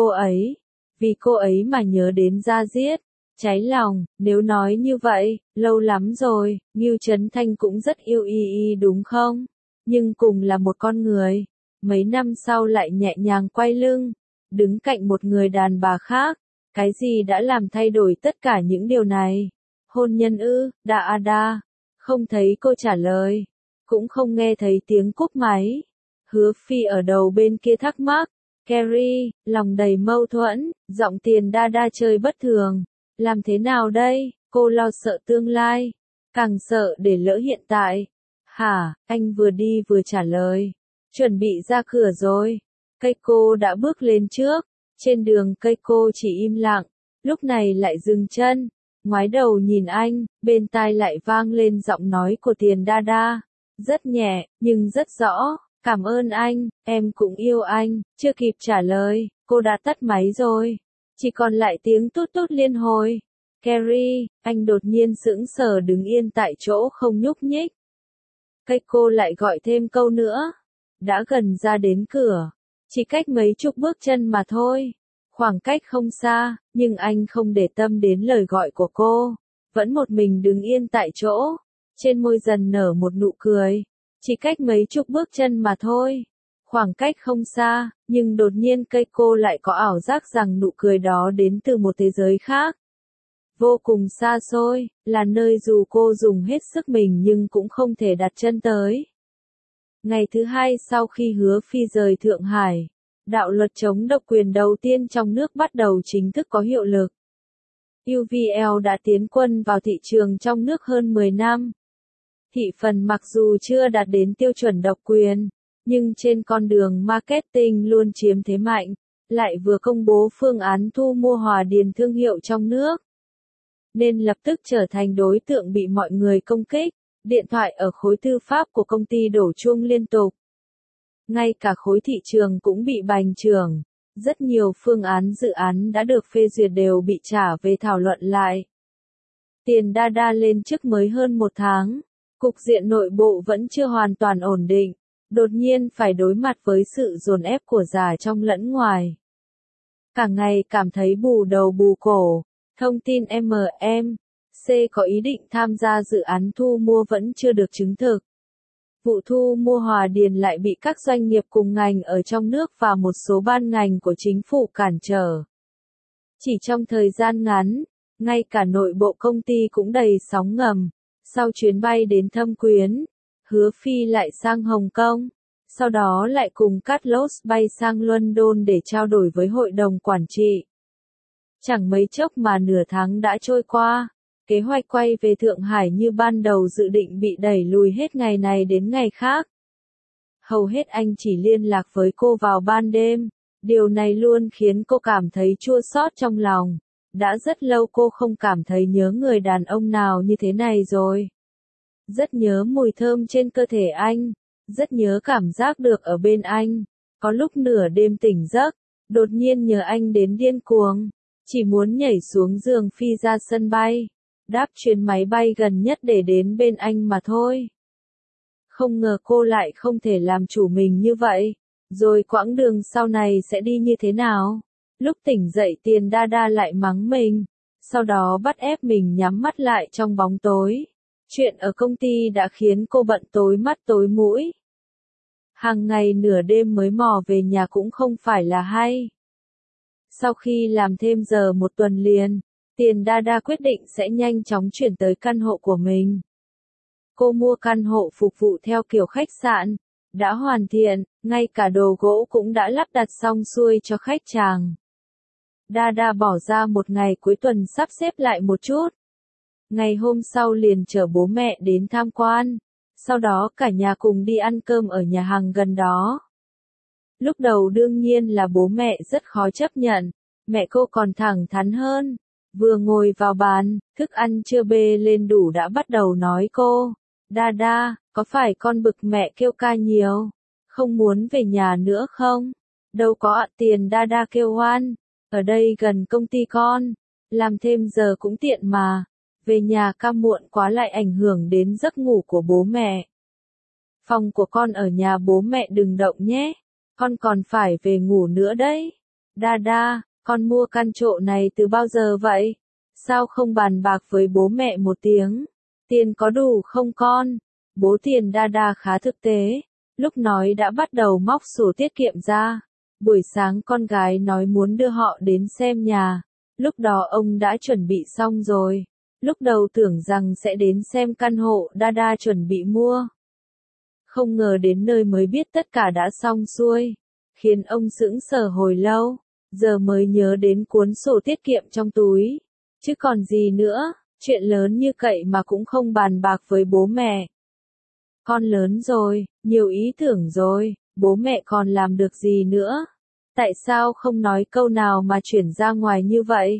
cô ấy mà nhớ đến da diết, cháy lòng. Nếu nói như vậy, lâu lắm rồi, Ngưu Trấn Thanh cũng rất yêu Y đúng không? Nhưng cùng là một con người, mấy năm sau lại nhẹ nhàng quay lưng, đứng cạnh một người đàn bà khác. Cái gì đã làm thay đổi tất cả những điều này? Hôn nhân ư? Đa Đa. Không thấy cô trả lời. Cũng không nghe thấy tiếng cúp máy. Hứa Phi ở đầu bên kia thắc mắc. Carrie, lòng đầy mâu thuẫn, giọng Tiền Đa Đa chơi bất thường. Làm thế nào đây? Cô lo sợ tương lai, càng sợ để lỡ hiện tại. Hả? Anh vừa đi vừa trả lời. Chuẩn bị ra cửa rồi. Keiko đã bước lên trước. Trên đường Keiko chỉ im lặng, lúc này lại dừng chân, ngoái đầu nhìn anh, bên tai lại vang lên giọng nói của Tiền Đa Đa. Rất nhẹ, nhưng rất rõ. Cảm ơn anh, em cũng yêu anh. Chưa kịp trả lời, cô đã tắt máy rồi. Chỉ còn lại tiếng tút tút liên hồi. Carrie, anh đột nhiên sững sờ đứng yên tại chỗ không nhúc nhích. Keiko lại gọi thêm câu nữa. Đã gần ra đến cửa. Chỉ cách mấy chục bước chân mà thôi. Khoảng cách không xa, nhưng anh không để tâm đến lời gọi của cô. Vẫn một mình đứng yên tại chỗ. Trên môi dần nở một nụ cười. Chỉ cách mấy chục bước chân mà thôi. Khoảng cách không xa, nhưng đột nhiên cây cô lại có ảo giác rằng nụ cười đó đến từ một thế giới khác. Vô cùng xa xôi, là nơi dù cô dùng hết sức mình nhưng cũng không thể đặt chân tới. Ngày thứ hai sau khi Hứa Phi rời Thượng Hải, đạo luật chống độc quyền đầu tiên trong nước bắt đầu chính thức có hiệu lực. UVL đã tiến quân vào thị trường trong nước hơn 10 năm. Thị phần mặc dù chưa đạt đến tiêu chuẩn độc quyền, nhưng trên con đường marketing luôn chiếm thế mạnh, lại vừa công bố phương án thu mua Hòa Điền thương hiệu trong nước. Nên lập tức trở thành đối tượng bị mọi người công kích, điện thoại ở khối tư pháp của công ty đổ chuông liên tục. Ngay cả khối thị trường cũng bị bành trướng, rất nhiều phương án dự án đã được phê duyệt đều bị trả về thảo luận lại. Tiền Dada lên chức mới hơn 1 tháng, cục diện nội bộ vẫn chưa hoàn toàn ổn định, đột nhiên phải đối mặt với sự dồn ép của giả trong lẫn ngoài. Cả ngày cảm thấy bù đầu bù cổ. Thông tin MMC có ý định tham gia dự án thu mua vẫn chưa được chứng thực. Vụ thu mua Hòa Điền lại bị các doanh nghiệp cùng ngành ở trong nước và một số ban ngành của chính phủ cản trở. Chỉ trong thời gian ngắn, ngay cả nội bộ công ty cũng đầy sóng ngầm. Sau chuyến bay đến Thâm Quyến, Hứa Phi lại sang Hồng Kông, sau đó lại cùng Carlos bay sang London để trao đổi với hội đồng quản trị. Chẳng mấy chốc mà nửa tháng đã trôi qua, kế hoạch quay về Thượng Hải như ban đầu dự định bị đẩy lùi hết ngày này đến ngày khác. Hầu hết anh chỉ liên lạc với cô vào ban đêm, điều này luôn khiến cô cảm thấy chua xót trong lòng. Đã rất lâu cô không cảm thấy nhớ người đàn ông nào như thế này rồi. Rất nhớ mùi thơm trên cơ thể anh, rất nhớ cảm giác được ở bên anh. Có lúc nửa đêm tỉnh giấc, đột nhiên nhớ anh đến điên cuồng. Chỉ muốn nhảy xuống giường phi ra sân bay, đáp chuyến máy bay gần nhất để đến bên anh mà thôi. Không ngờ cô lại không thể làm chủ mình như vậy, rồi quãng đường sau này sẽ đi như thế nào? Lúc tỉnh dậy Tiền Dada lại mắng mình, sau đó bắt ép mình nhắm mắt lại trong bóng tối. Chuyện ở công ty đã khiến cô bận tối mắt tối mũi. Hàng ngày nửa đêm mới mò về nhà cũng không phải là hay. Sau khi làm thêm giờ 1 tuần liền, Tiền Dada quyết định sẽ nhanh chóng chuyển tới căn hộ của mình. Cô mua căn hộ phục vụ theo kiểu khách sạn, đã hoàn thiện, ngay cả đồ gỗ cũng đã lắp đặt xong xuôi cho khách chàng. Dada bỏ ra một ngày cuối tuần sắp xếp lại một chút. Ngày hôm sau liền chở bố mẹ đến tham quan, sau đó cả nhà cùng đi ăn cơm ở nhà hàng gần đó. Lúc đầu đương nhiên là bố mẹ rất khó chấp nhận, mẹ cô còn thẳng thắn hơn. Vừa ngồi vào bàn, thức ăn chưa bê lên đủ đã bắt đầu nói cô. Dada, có phải con bực mẹ kêu ca nhiều? Không muốn về nhà nữa không? Đâu có ạ. Tiền Dada kêu oan. Ở đây gần công ty con. Làm thêm giờ cũng tiện mà. Về nhà ca muộn quá lại ảnh hưởng đến giấc ngủ của bố mẹ. Phòng của con ở nhà bố mẹ đừng động nhé. Con còn phải về ngủ nữa đấy. Dada, con mua căn trọ này từ bao giờ vậy? Sao không bàn bạc với bố mẹ một tiếng? Tiền có đủ không con? Bố Tiền Dada khá thực tế. Lúc nói đã bắt đầu móc sổ tiết kiệm ra. Buổi sáng con gái nói muốn đưa họ đến xem nhà. Lúc đó ông đã chuẩn bị xong rồi. Lúc đầu tưởng rằng sẽ đến xem căn hộ Dada chuẩn bị mua. Không ngờ đến nơi mới biết tất cả đã xong xuôi. Khiến ông sững sờ hồi lâu. Giờ mới nhớ đến cuốn sổ tiết kiệm trong túi. Chứ còn gì nữa, chuyện lớn như vậy mà cũng không bàn bạc với bố mẹ. Con lớn rồi, nhiều ý tưởng rồi, bố mẹ còn làm được gì nữa? Tại sao không nói câu nào mà chuyển ra ngoài như vậy?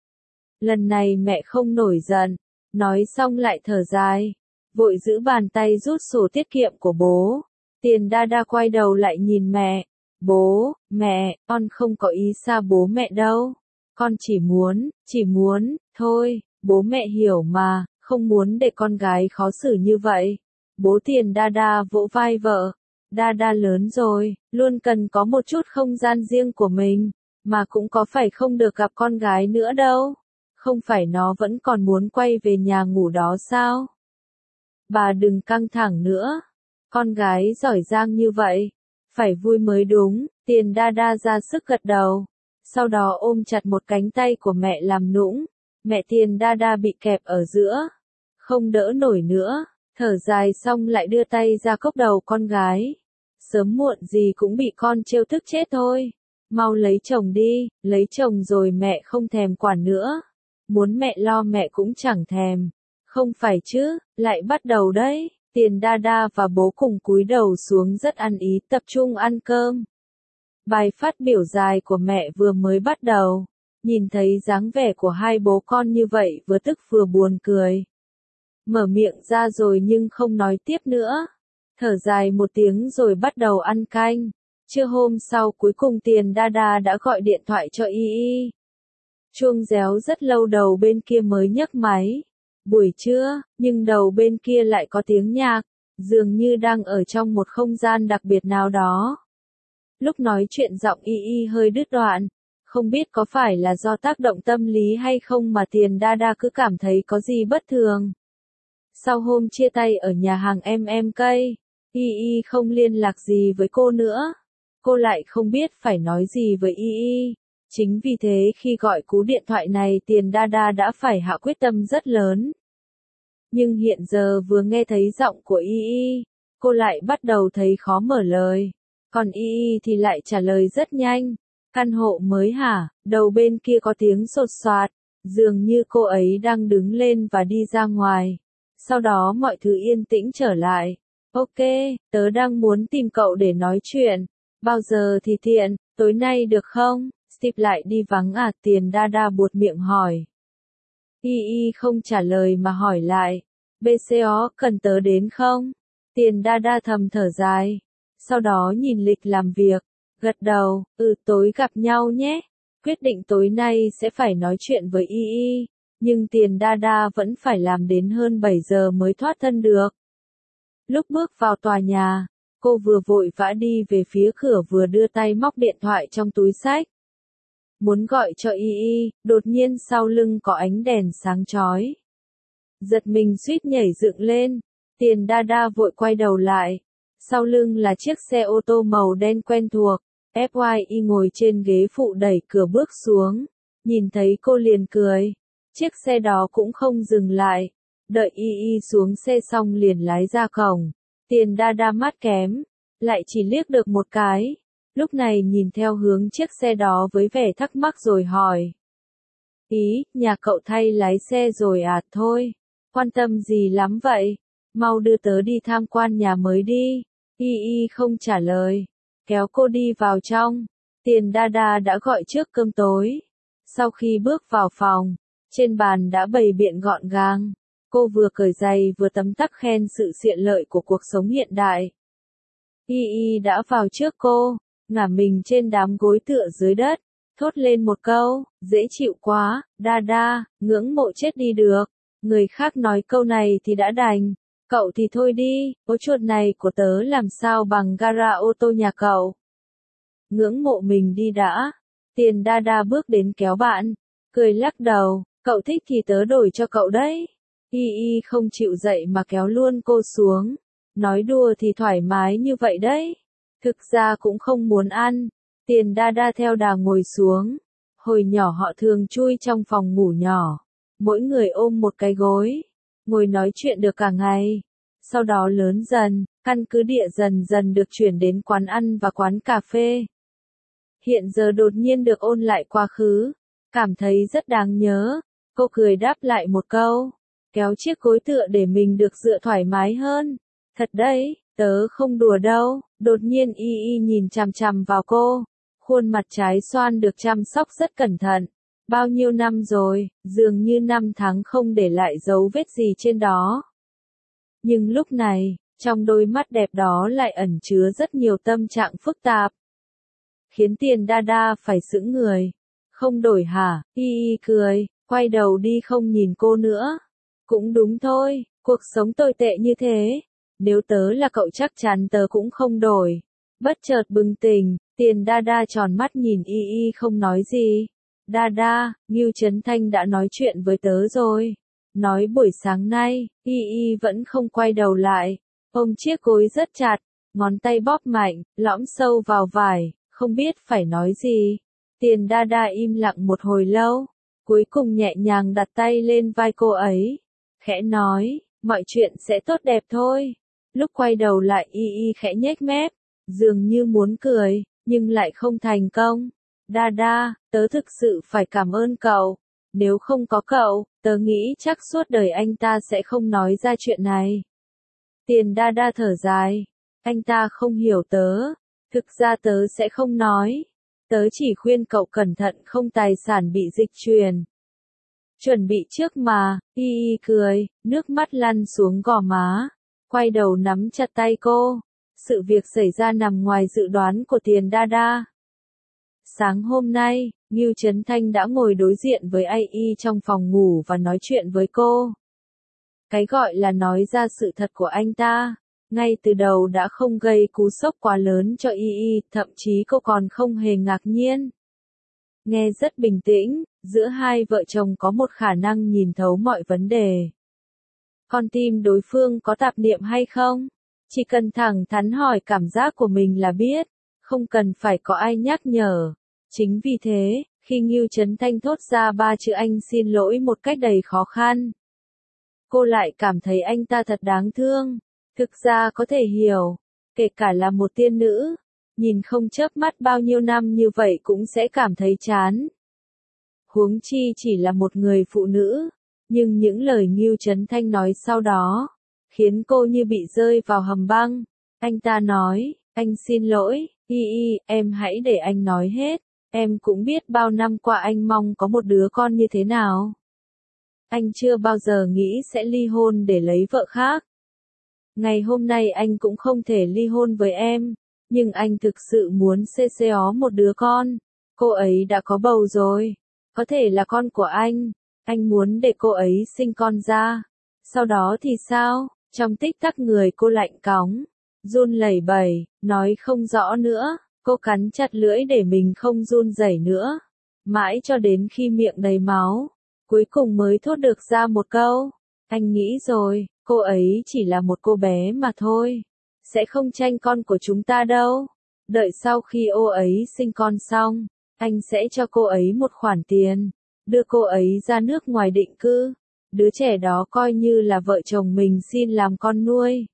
Lần này mẹ không nổi giận, nói xong lại thở dài, vội giữ bàn tay rút sổ tiết kiệm của bố. Tiền Dada quay đầu lại nhìn mẹ. Bố, mẹ, con không có ý xa bố mẹ đâu. Con chỉ muốn, thôi, bố mẹ hiểu mà, không muốn để con gái khó xử như vậy. Bố Tiền Dada vỗ vai vợ. Đa lớn rồi, luôn cần có một chút không gian riêng của mình, mà cũng có phải không được gặp con gái nữa đâu. Không phải nó vẫn còn muốn quay về nhà ngủ đó sao? Bà đừng căng thẳng nữa. Con gái giỏi giang như vậy, phải vui mới đúng. Tiền Đa ra sức gật đầu. Sau đó ôm chặt một cánh tay của mẹ làm nũng. Mẹ Tiền Đa bị kẹp ở giữa. Không đỡ nổi nữa. Thở dài xong lại đưa tay ra cốc đầu con gái. Sớm muộn gì cũng bị con trêu tức chết thôi. Mau lấy chồng đi, lấy chồng rồi mẹ không thèm quản nữa. Muốn mẹ lo mẹ cũng chẳng thèm. Không phải chứ, lại bắt đầu đấy. Tiền Đa và bố cùng cúi đầu xuống rất ăn ý tập trung ăn cơm. Bài phát biểu dài của mẹ vừa mới bắt đầu. Nhìn thấy dáng vẻ của hai bố con như vậy vừa tức vừa buồn cười. Mở miệng ra rồi nhưng không nói tiếp nữa. Thở dài một tiếng rồi bắt đầu ăn canh. Trưa hôm sau cuối cùng Tiền Đa đã gọi điện thoại cho Y. Chuông réo rất lâu đầu bên kia mới nhấc máy. Buổi trưa, nhưng đầu bên kia lại có tiếng nhạc, dường như đang ở trong một không gian đặc biệt nào đó. Lúc nói chuyện giọng Y hơi đứt đoạn, không biết có phải là do tác động tâm lý hay không mà Tiền Đa cứ cảm thấy có gì bất thường. Sau hôm chia tay ở nhà hàng cây, Y không liên lạc gì với cô nữa. Cô lại không biết phải nói gì với Y. Chính vì thế khi gọi cú điện thoại này Tiền Đa đã phải hạ quyết tâm rất lớn. Nhưng hiện giờ vừa nghe thấy giọng của Y, cô lại bắt đầu thấy khó mở lời. Còn Y thì lại trả lời rất nhanh. Căn hộ mới hả? Đầu bên kia có tiếng sột soạt. Dường như cô ấy đang đứng lên và đi ra ngoài. Sau đó mọi thứ yên tĩnh trở lại. Ok, tớ đang muốn tìm cậu để nói chuyện. Bao giờ thì tiện, tối nay được không? Steve lại đi vắng à? Tiền Đa buột miệng hỏi. Y không trả lời mà hỏi lại. BCO cần tớ đến không? Tiền Đa thầm thở dài. Sau đó nhìn lịch làm việc. Gật đầu, tối gặp nhau nhé. Quyết định tối nay sẽ phải nói chuyện với Y. Nhưng Tiền Đa vẫn phải làm đến hơn 7 giờ mới thoát thân được. Lúc bước vào tòa nhà, cô vừa vội vã đi về phía cửa vừa đưa tay móc điện thoại trong túi xách. Muốn gọi cho Y, đột nhiên sau lưng có ánh đèn sáng chói. Giật mình suýt nhảy dựng lên, Tiền Đa vội quay đầu lại. Sau lưng là chiếc xe ô tô màu đen quen thuộc. FYI ngồi trên ghế phụ đẩy cửa bước xuống. Nhìn thấy cô liền cười. Chiếc xe đó cũng không dừng lại. Đợi Y xuống xe xong liền lái ra cổng. Tiền Đa mắt kém. Lại chỉ liếc được một cái. Lúc này nhìn theo hướng chiếc xe đó với vẻ thắc mắc rồi hỏi. Nhà cậu thay lái xe rồi à? Thôi. Quan tâm gì lắm vậy? Mau đưa tớ đi tham quan nhà mới đi. Y không trả lời. Kéo cô đi vào trong. Tiền Đa đã gọi trước cơm tối. Sau khi bước vào phòng, trên bàn đã bày biện gọn gàng. Cô vừa cởi giày vừa tấm tắc khen sự tiện lợi của cuộc sống hiện đại. Y đã vào trước cô, ngả mình trên đám gối tựa dưới đất, thốt lên một câu, dễ chịu quá, Đa, ngưỡng mộ chết đi được. Người khác nói câu này thì đã đành, cậu thì thôi đi, ô chuột này của tớ làm sao bằng gara ô tô nhà cậu. Ngưỡng mộ mình đi đã. Tiền Đa bước đến kéo bạn, cười lắc đầu, cậu thích thì tớ đổi cho cậu đấy. Y không chịu dậy mà kéo luôn cô xuống. Nói đùa thì thoải mái như vậy đấy. Thực ra cũng không muốn ăn. Tiền Đa theo đà ngồi xuống. Hồi nhỏ họ thường chui trong phòng ngủ nhỏ. Mỗi người ôm một cái gối. Ngồi nói chuyện được cả ngày. Sau đó lớn dần, căn cứ địa dần dần được chuyển đến quán ăn và quán cà phê. Hiện giờ đột nhiên được ôn lại quá khứ. Cảm thấy rất đáng nhớ. Cô cười đáp lại một câu. Kéo chiếc gối tựa để mình được dựa thoải mái hơn. Thật đấy, tớ không đùa đâu. Đột nhiên Y nhìn chằm chằm vào cô. Khuôn mặt trái xoan được chăm sóc rất cẩn thận. Bao nhiêu năm rồi, dường như năm tháng không để lại dấu vết gì trên đó. Nhưng lúc này, trong đôi mắt đẹp đó lại ẩn chứa rất nhiều tâm trạng phức tạp. Khiến Tiền Đa phải sững người. Không đổi hả? Y cười, quay đầu đi không nhìn cô nữa. Cũng đúng thôi, cuộc sống tồi tệ như thế. nếu tớ là cậu chắc chắn tớ cũng không đổi. Bất chợt bừng tỉnh, Tiền Đa Đa tròn mắt nhìn Y Y không nói gì. Đa Đa, Ngưu Chấn Thanh đã nói chuyện với tớ rồi. Nói buổi sáng nay, Y Y vẫn không quay đầu lại. Ôm chiếc gối rất chặt, ngón tay bóp mạnh, lõm sâu vào vải, không biết phải nói gì. Tiền Đa Đa im lặng một hồi lâu, cuối cùng nhẹ nhàng đặt tay lên vai cô ấy. Khẽ nói, mọi chuyện sẽ tốt đẹp thôi. Lúc quay đầu lại Y Y khẽ nhếch mép, dường như muốn cười, nhưng lại không thành công. Đa Đa, tớ thực sự phải cảm ơn cậu. Nếu không có cậu, tớ nghĩ chắc suốt đời anh ta sẽ không nói ra chuyện này. Tiền Đa Đa thở dài. Anh ta không hiểu tớ. Thực ra tớ sẽ không nói. Tớ chỉ khuyên cậu cẩn thận không tài sản bị dịch chuyển. Chuẩn bị trước mà, Y Y cười, nước mắt lăn xuống gò má. Quay đầu nắm chặt tay cô. Sự việc xảy ra nằm ngoài dự đoán của Tiền Đa Đa. Sáng hôm nay, Ngưu Chấn Thanh đã ngồi đối diện với AI trong phòng ngủ và nói chuyện với cô. Cái gọi là nói ra sự thật của anh ta, ngay từ đầu đã không gây cú sốc quá lớn cho Y, thậm chí cô còn không hề ngạc nhiên. Nghe rất bình tĩnh, giữa hai vợ chồng có một khả năng nhìn thấu mọi vấn đề. Con tim đối phương có tạp niệm hay không? Chỉ cần thẳng thắn hỏi cảm giác của mình là biết, không cần phải có ai nhắc nhở. Chính vì thế, khi Ngưu Chấn Thanh thốt ra ba chữ anh xin lỗi một cách đầy khó khăn, cô lại cảm thấy anh ta thật đáng thương. Thực ra có thể hiểu, kể cả là một tiên nữ, nhìn không chớp mắt bao nhiêu năm như vậy cũng sẽ cảm thấy chán. Huống chi chỉ là một người phụ nữ, nhưng những lời Ngưu Chấn Thanh nói sau đó, khiến cô như bị rơi vào hầm băng. Anh ta nói, anh xin lỗi, Y, em hãy để anh nói hết. Em cũng biết bao năm qua anh mong có một đứa con như thế nào. Anh chưa bao giờ nghĩ sẽ ly hôn để lấy vợ khác. Ngày hôm nay anh cũng không thể ly hôn với em, nhưng anh thực sự muốn xó một đứa con. Cô ấy đã có bầu rồi, có thể là con của anh muốn để cô ấy sinh con ra. Sau đó thì sao? Trong tích tắc người cô lạnh cóng, run lẩy bẩy, nói không rõ nữa. Cô cắn chặt lưỡi để mình không run rẩy nữa. Mãi cho đến khi miệng đầy máu, cuối cùng mới thốt được ra một câu. Anh nghĩ rồi, cô ấy chỉ là một cô bé mà thôi. Sẽ không tranh con của chúng ta đâu. Đợi sau khi cô ấy sinh con xong, anh sẽ cho cô ấy một khoản tiền, đưa cô ấy ra nước ngoài định cư. Đứa trẻ đó coi như là vợ chồng mình xin làm con nuôi.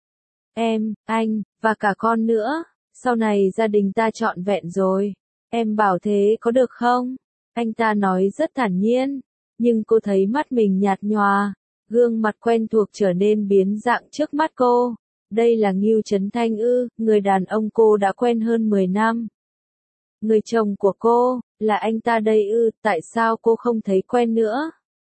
Em, anh, và cả con nữa. Sau này gia đình ta trọn vẹn rồi. Em bảo thế có được không? Anh ta nói rất thản nhiên, nhưng cô thấy mắt mình nhạt nhòa, gương mặt quen thuộc trở nên biến dạng trước mắt cô. Đây là Ngưu Chấn Thanh ư? Người đàn ông cô đã quen hơn 10 năm. Người chồng của cô, là anh ta đây ư? Tại sao cô không thấy quen nữa?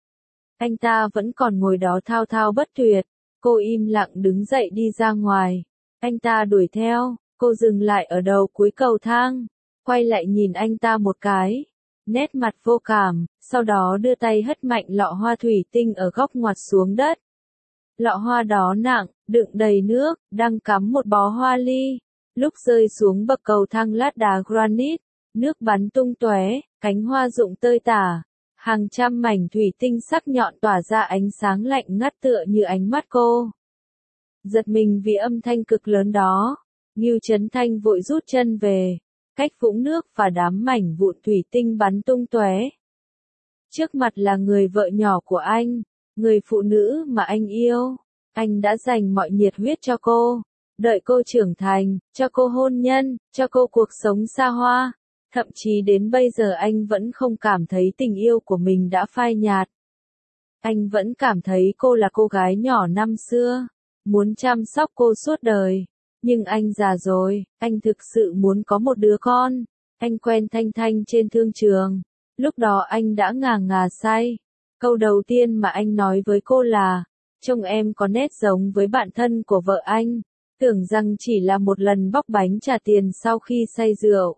Anh ta vẫn còn ngồi đó thao thao bất tuyệt. Cô im lặng đứng dậy đi ra ngoài. Anh ta đuổi theo. Cô dừng lại ở đầu cuối cầu thang, quay lại nhìn anh ta một cái, nét mặt vô cảm, sau đó đưa tay hất mạnh lọ hoa thủy tinh ở góc ngoặt xuống đất. Lọ hoa đó nặng, đựng đầy nước, đang cắm một bó hoa ly. Lúc rơi xuống bậc cầu thang lát đá granite, nước bắn tung tóe, cánh hoa rụng tơi tả, hàng trăm mảnh thủy tinh sắc nhọn tỏa ra ánh sáng lạnh ngắt tựa như ánh mắt cô. Giật mình vì âm thanh cực lớn đó, Ngưu Chấn Thanh vội rút chân về, cách vũng nước và đám mảnh vụn thủy tinh bắn tung tóe. Trước mặt là người vợ nhỏ của anh, người phụ nữ mà anh yêu. Anh đã dành mọi nhiệt huyết cho cô, đợi cô trưởng thành, cho cô hôn nhân, cho cô cuộc sống xa hoa. Thậm chí đến bây giờ anh vẫn không cảm thấy tình yêu của mình đã phai nhạt. Anh vẫn cảm thấy cô là cô gái nhỏ năm xưa, muốn chăm sóc cô suốt đời. Nhưng anh già rồi, anh thực sự muốn có một đứa con. Anh quen Thanh Thanh trên thương trường. Lúc đó anh đã ngà ngà say. Câu đầu tiên mà anh nói với cô là, trông em có nét giống với bạn thân của vợ anh. Tưởng rằng chỉ là một lần bóc bánh trả tiền sau khi say rượu.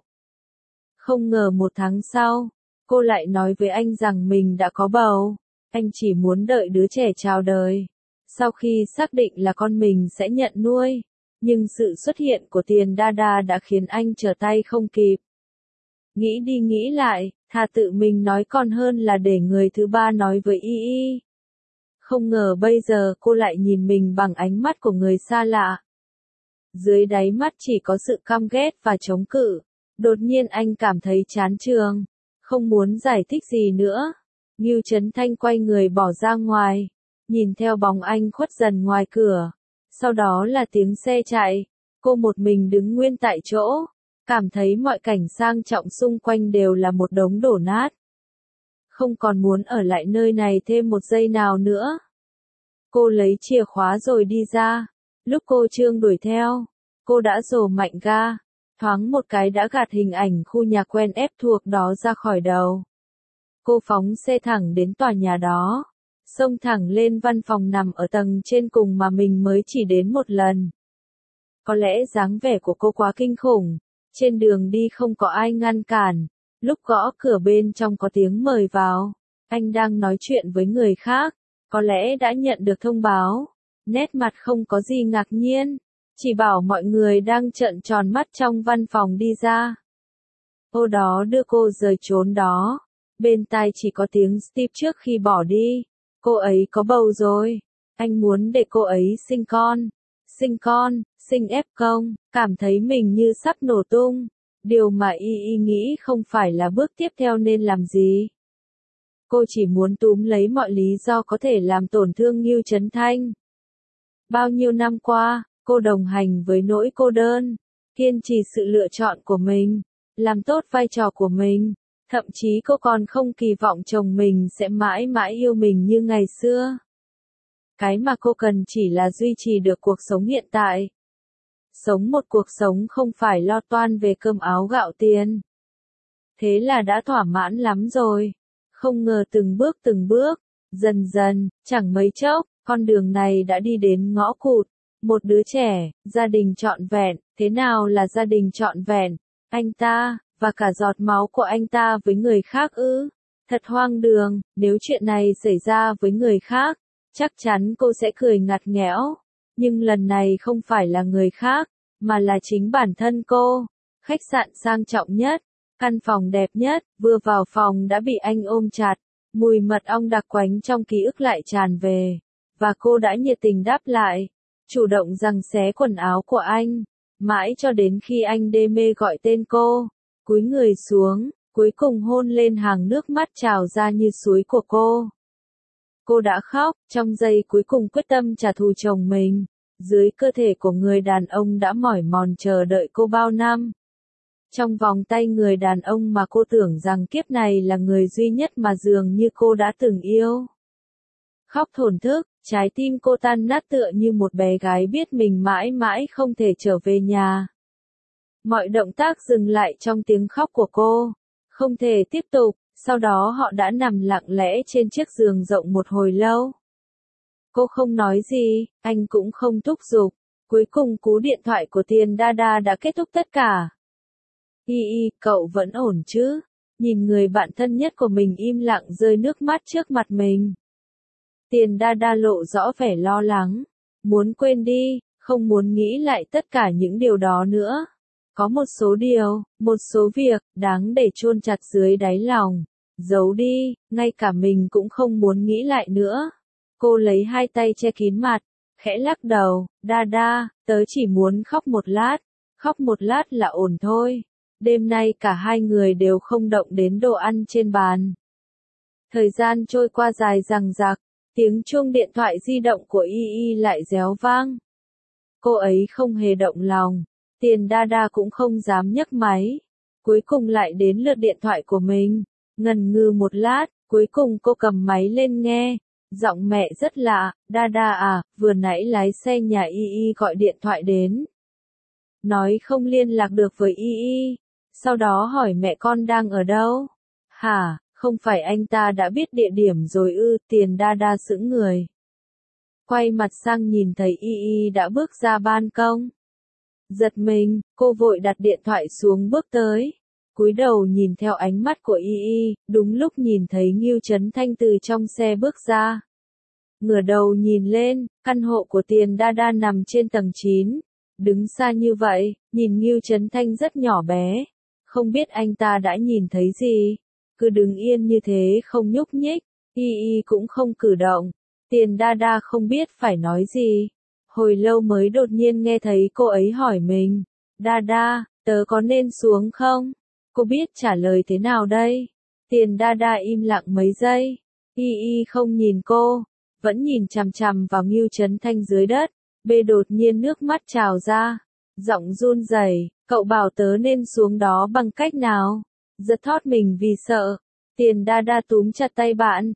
Không ngờ một tháng sau, cô lại nói với anh rằng mình đã có bầu. Anh chỉ muốn đợi đứa trẻ chào đời. Sau khi xác định là con mình sẽ nhận nuôi, nhưng sự xuất hiện của Tiền Đa Đa đã khiến anh trở tay không kịp. Nghĩ đi nghĩ lại, thà tự mình nói còn hơn là để người thứ ba nói với Y Y. Không ngờ bây giờ cô lại nhìn mình bằng ánh mắt của người xa lạ. Dưới đáy mắt chỉ có sự căm ghét và chống cự. Đột nhiên anh cảm thấy chán trường, không muốn giải thích gì nữa. Ngưu Chấn Thanh quay người bỏ ra ngoài, nhìn theo bóng anh khuất dần ngoài cửa. Sau đó là tiếng xe chạy, cô một mình đứng nguyên tại chỗ, cảm thấy mọi cảnh sang trọng xung quanh đều là một đống đổ nát. Không còn muốn ở lại nơi này thêm một giây nào nữa. Cô lấy chìa khóa rồi đi ra. Lúc cô Trương đuổi theo, cô đã rồ mạnh ga, thoáng một cái đã gạt hình ảnh khu nhà quen ép thuộc đó ra khỏi đầu. Cô phóng xe thẳng đến tòa nhà đó, xông thẳng lên văn phòng nằm ở tầng trên cùng mà mình mới chỉ đến một lần. Có lẽ dáng vẻ của cô quá kinh khủng, trên đường đi không có ai ngăn cản, lúc gõ cửa bên trong có tiếng mời vào, anh đang nói chuyện với người khác, có lẽ đã nhận được thông báo, nét mặt không có gì ngạc nhiên, chỉ bảo mọi người đang trợn tròn mắt trong văn phòng đi ra. Ô đó đưa cô rời trốn đó, bên tai chỉ có tiếng Steve trước khi bỏ đi, cô ấy có bầu rồi, anh muốn để cô ấy sinh con, sinh ép công, cảm thấy mình như sắp nổ tung, điều mà Y nghĩ không phải là bước tiếp theo nên làm gì. Cô chỉ muốn túm lấy mọi lý do có thể làm tổn thương Ngưu Chấn Thanh. Bao nhiêu năm qua, cô đồng hành với nỗi cô đơn, kiên trì sự lựa chọn của mình, làm tốt vai trò của mình, thậm chí cô còn không kỳ vọng chồng mình sẽ mãi mãi yêu mình như ngày xưa. Cái mà cô cần chỉ là duy trì được cuộc sống hiện tại. Sống một cuộc sống không phải lo toan về cơm áo gạo tiền. Thế là đã thỏa mãn lắm rồi. Không ngờ từng bước, dần dần, chẳng mấy chốc, con đường này đã đi đến ngõ cụt. Một đứa trẻ, gia đình trọn vẹn, thế nào là gia đình trọn vẹn? Anh ta, và cả giọt máu của anh ta với người khác ư? Thật hoang đường, nếu chuyện này xảy ra với người khác, chắc chắn cô sẽ cười ngặt nghẽo. Nhưng lần này không phải là người khác, mà là chính bản thân cô. Khách sạn sang trọng nhất, căn phòng đẹp nhất, vừa vào phòng đã bị anh ôm chặt. Mùi mật ong đặc quánh trong ký ức lại tràn về. Và cô đã nhiệt tình đáp lại, chủ động giằng xé quần áo của anh. Mãi cho đến khi anh đê mê gọi tên cô, cúi người xuống, cuối cùng hôn lên hàng nước mắt trào ra như suối của cô. Cô đã khóc, trong giây cuối cùng quyết tâm trả thù chồng mình, dưới cơ thể của người đàn ông đã mỏi mòn chờ đợi cô bao năm. Trong vòng tay người đàn ông mà cô tưởng rằng kiếp này là người duy nhất mà dường như cô đã từng yêu. Khóc thổn thức, trái tim cô tan nát tựa như một bé gái biết mình mãi mãi không thể trở về nhà. Mọi động tác dừng lại trong tiếng khóc của cô. Không thể tiếp tục, sau đó họ đã nằm lặng lẽ trên chiếc giường rộng một hồi lâu. Cô không nói gì, anh cũng không thúc giục. Cuối cùng cú điện thoại của Tiền Đa Đa đã kết thúc tất cả. Y, cậu vẫn ổn chứ? Nhìn người bạn thân nhất của mình im lặng rơi nước mắt trước mặt mình. Tiền Đa Đa lộ rõ vẻ lo lắng. Muốn quên đi, không muốn nghĩ lại tất cả những điều đó nữa. Có một số điều, một số việc, đáng để chôn chặt dưới đáy lòng. Giấu đi, ngay cả mình cũng không muốn nghĩ lại nữa. Cô lấy hai tay che kín mặt, khẽ lắc đầu, Đa Đa, tớ chỉ muốn khóc một lát là ổn thôi. Đêm nay cả hai người đều không động đến đồ ăn trên bàn. Thời gian trôi qua dài dằng dặc, tiếng chuông điện thoại di động của Y lại réo vang. Cô ấy không hề động lòng, Tiền Đa Đa cũng không dám nhấc máy. Cuối cùng lại đến lượt điện thoại của mình, ngần ngừ một lát, cuối cùng cô cầm máy lên nghe. Giọng mẹ rất lạ, Đa Đa à, vừa nãy lái xe nhà Y gọi điện thoại đến. Nói không liên lạc được với Y. Sau đó hỏi mẹ con đang ở đâu? Hả, không phải anh ta đã biết địa điểm rồi ư? Tiền Đa Đa sững người. Quay mặt sang nhìn thấy Y đã bước ra ban công. Giật mình, cô vội đặt điện thoại xuống bước tới. Cúi đầu nhìn theo ánh mắt của Y, đúng lúc nhìn thấy Ngưu Chấn Thanh từ trong xe bước ra. Ngửa đầu nhìn lên, căn hộ của Tiền Đa Đa nằm trên tầng 9. Đứng xa như vậy, nhìn Ngưu Chấn Thanh rất nhỏ bé. Không biết anh ta đã nhìn thấy gì. Cứ đứng yên như thế không nhúc nhích, y cũng không cử động. Tiền Đa Đa không biết phải nói gì. Hồi lâu mới đột nhiên nghe thấy cô ấy hỏi mình. Đa Đa, tớ có nên xuống không? Cô biết trả lời thế nào đây? Tiền Đa Đa im lặng mấy giây. Y không nhìn cô, vẫn nhìn chằm chằm vào Ngưu Chấn Thanh dưới đất. Bê đột nhiên nước mắt trào ra. Giọng run rẩy, cậu bảo tớ nên xuống đó bằng cách nào? Giật thót mình vì sợ. Tiền Đa Đa túm chặt tay bạn.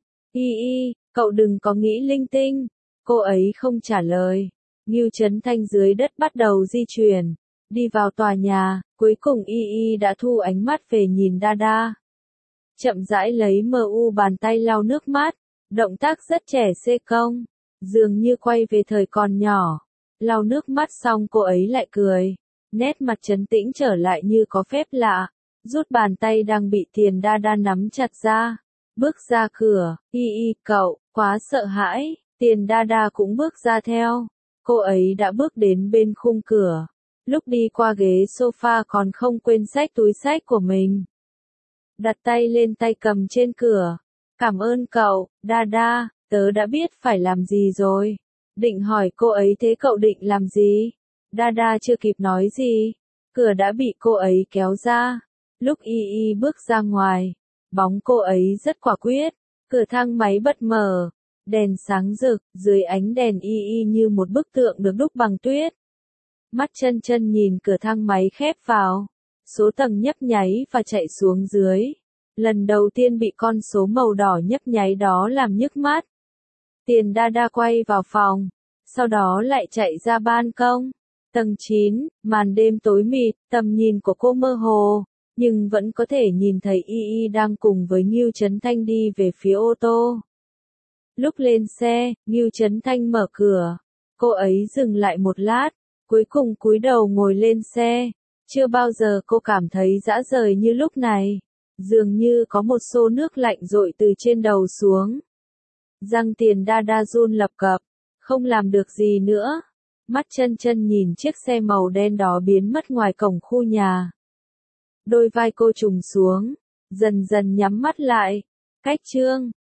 Cậu đừng có nghĩ linh tinh. Cô ấy không trả lời. Ngưu Chấn Thanh dưới đất bắt đầu di chuyển. Đi vào tòa nhà, cuối cùng đã thu ánh mắt về nhìn Đa Đa. Chậm rãi lấy bàn tay lau nước mắt. Động tác rất trẻ xê công. Dường như quay về thời còn nhỏ. Lau nước mắt xong cô ấy lại cười. Nét mặt trấn tĩnh trở lại như có phép lạ. Rút bàn tay đang bị Tiền Đa Đa nắm chặt ra. Bước ra cửa, cậu, quá sợ hãi. Tiền Đa Đa cũng bước ra theo. Cô ấy đã bước đến bên khung cửa. Lúc đi qua ghế sofa còn không quên xách túi xách của mình. Đặt tay lên tay cầm trên cửa. Cảm ơn cậu, Đa Đa, tớ đã biết phải làm gì rồi. Định hỏi cô ấy thế cậu định làm gì? Đa Đa chưa kịp nói gì. Cửa đã bị cô ấy kéo ra. Lúc bước ra ngoài. Bóng cô ấy rất quả quyết. Cửa thang máy bật mở. Đèn sáng rực, dưới ánh đèn như một bức tượng được đúc bằng tuyết. Mắt chân chân nhìn cửa thang máy khép vào. Số tầng nhấp nháy và chạy xuống dưới. Lần đầu tiên bị con số màu đỏ nhấp nháy đó làm nhức mắt. Tiền Đa Đa quay vào phòng. Sau đó lại chạy ra ban công. Tầng 9, màn đêm tối mịt, tầm nhìn của cô mơ hồ. Nhưng vẫn có thể nhìn thấy đang cùng với Ngưu Chấn Thanh đi về phía ô tô. Lúc lên xe, Ngưu Chấn Thanh mở cửa. Cô ấy dừng lại một lát. Cuối cùng cúi đầu ngồi lên xe. Chưa bao giờ cô cảm thấy dã rời như lúc này. Dường như có một xô nước lạnh dội từ trên đầu xuống. Răng Tiền Đa Đa run lập cập. Không làm được gì nữa. Mắt chân chân nhìn chiếc xe màu đen đó biến mất ngoài cổng khu nhà. Đôi vai cô trùng xuống. Dần dần nhắm mắt lại. Cách chương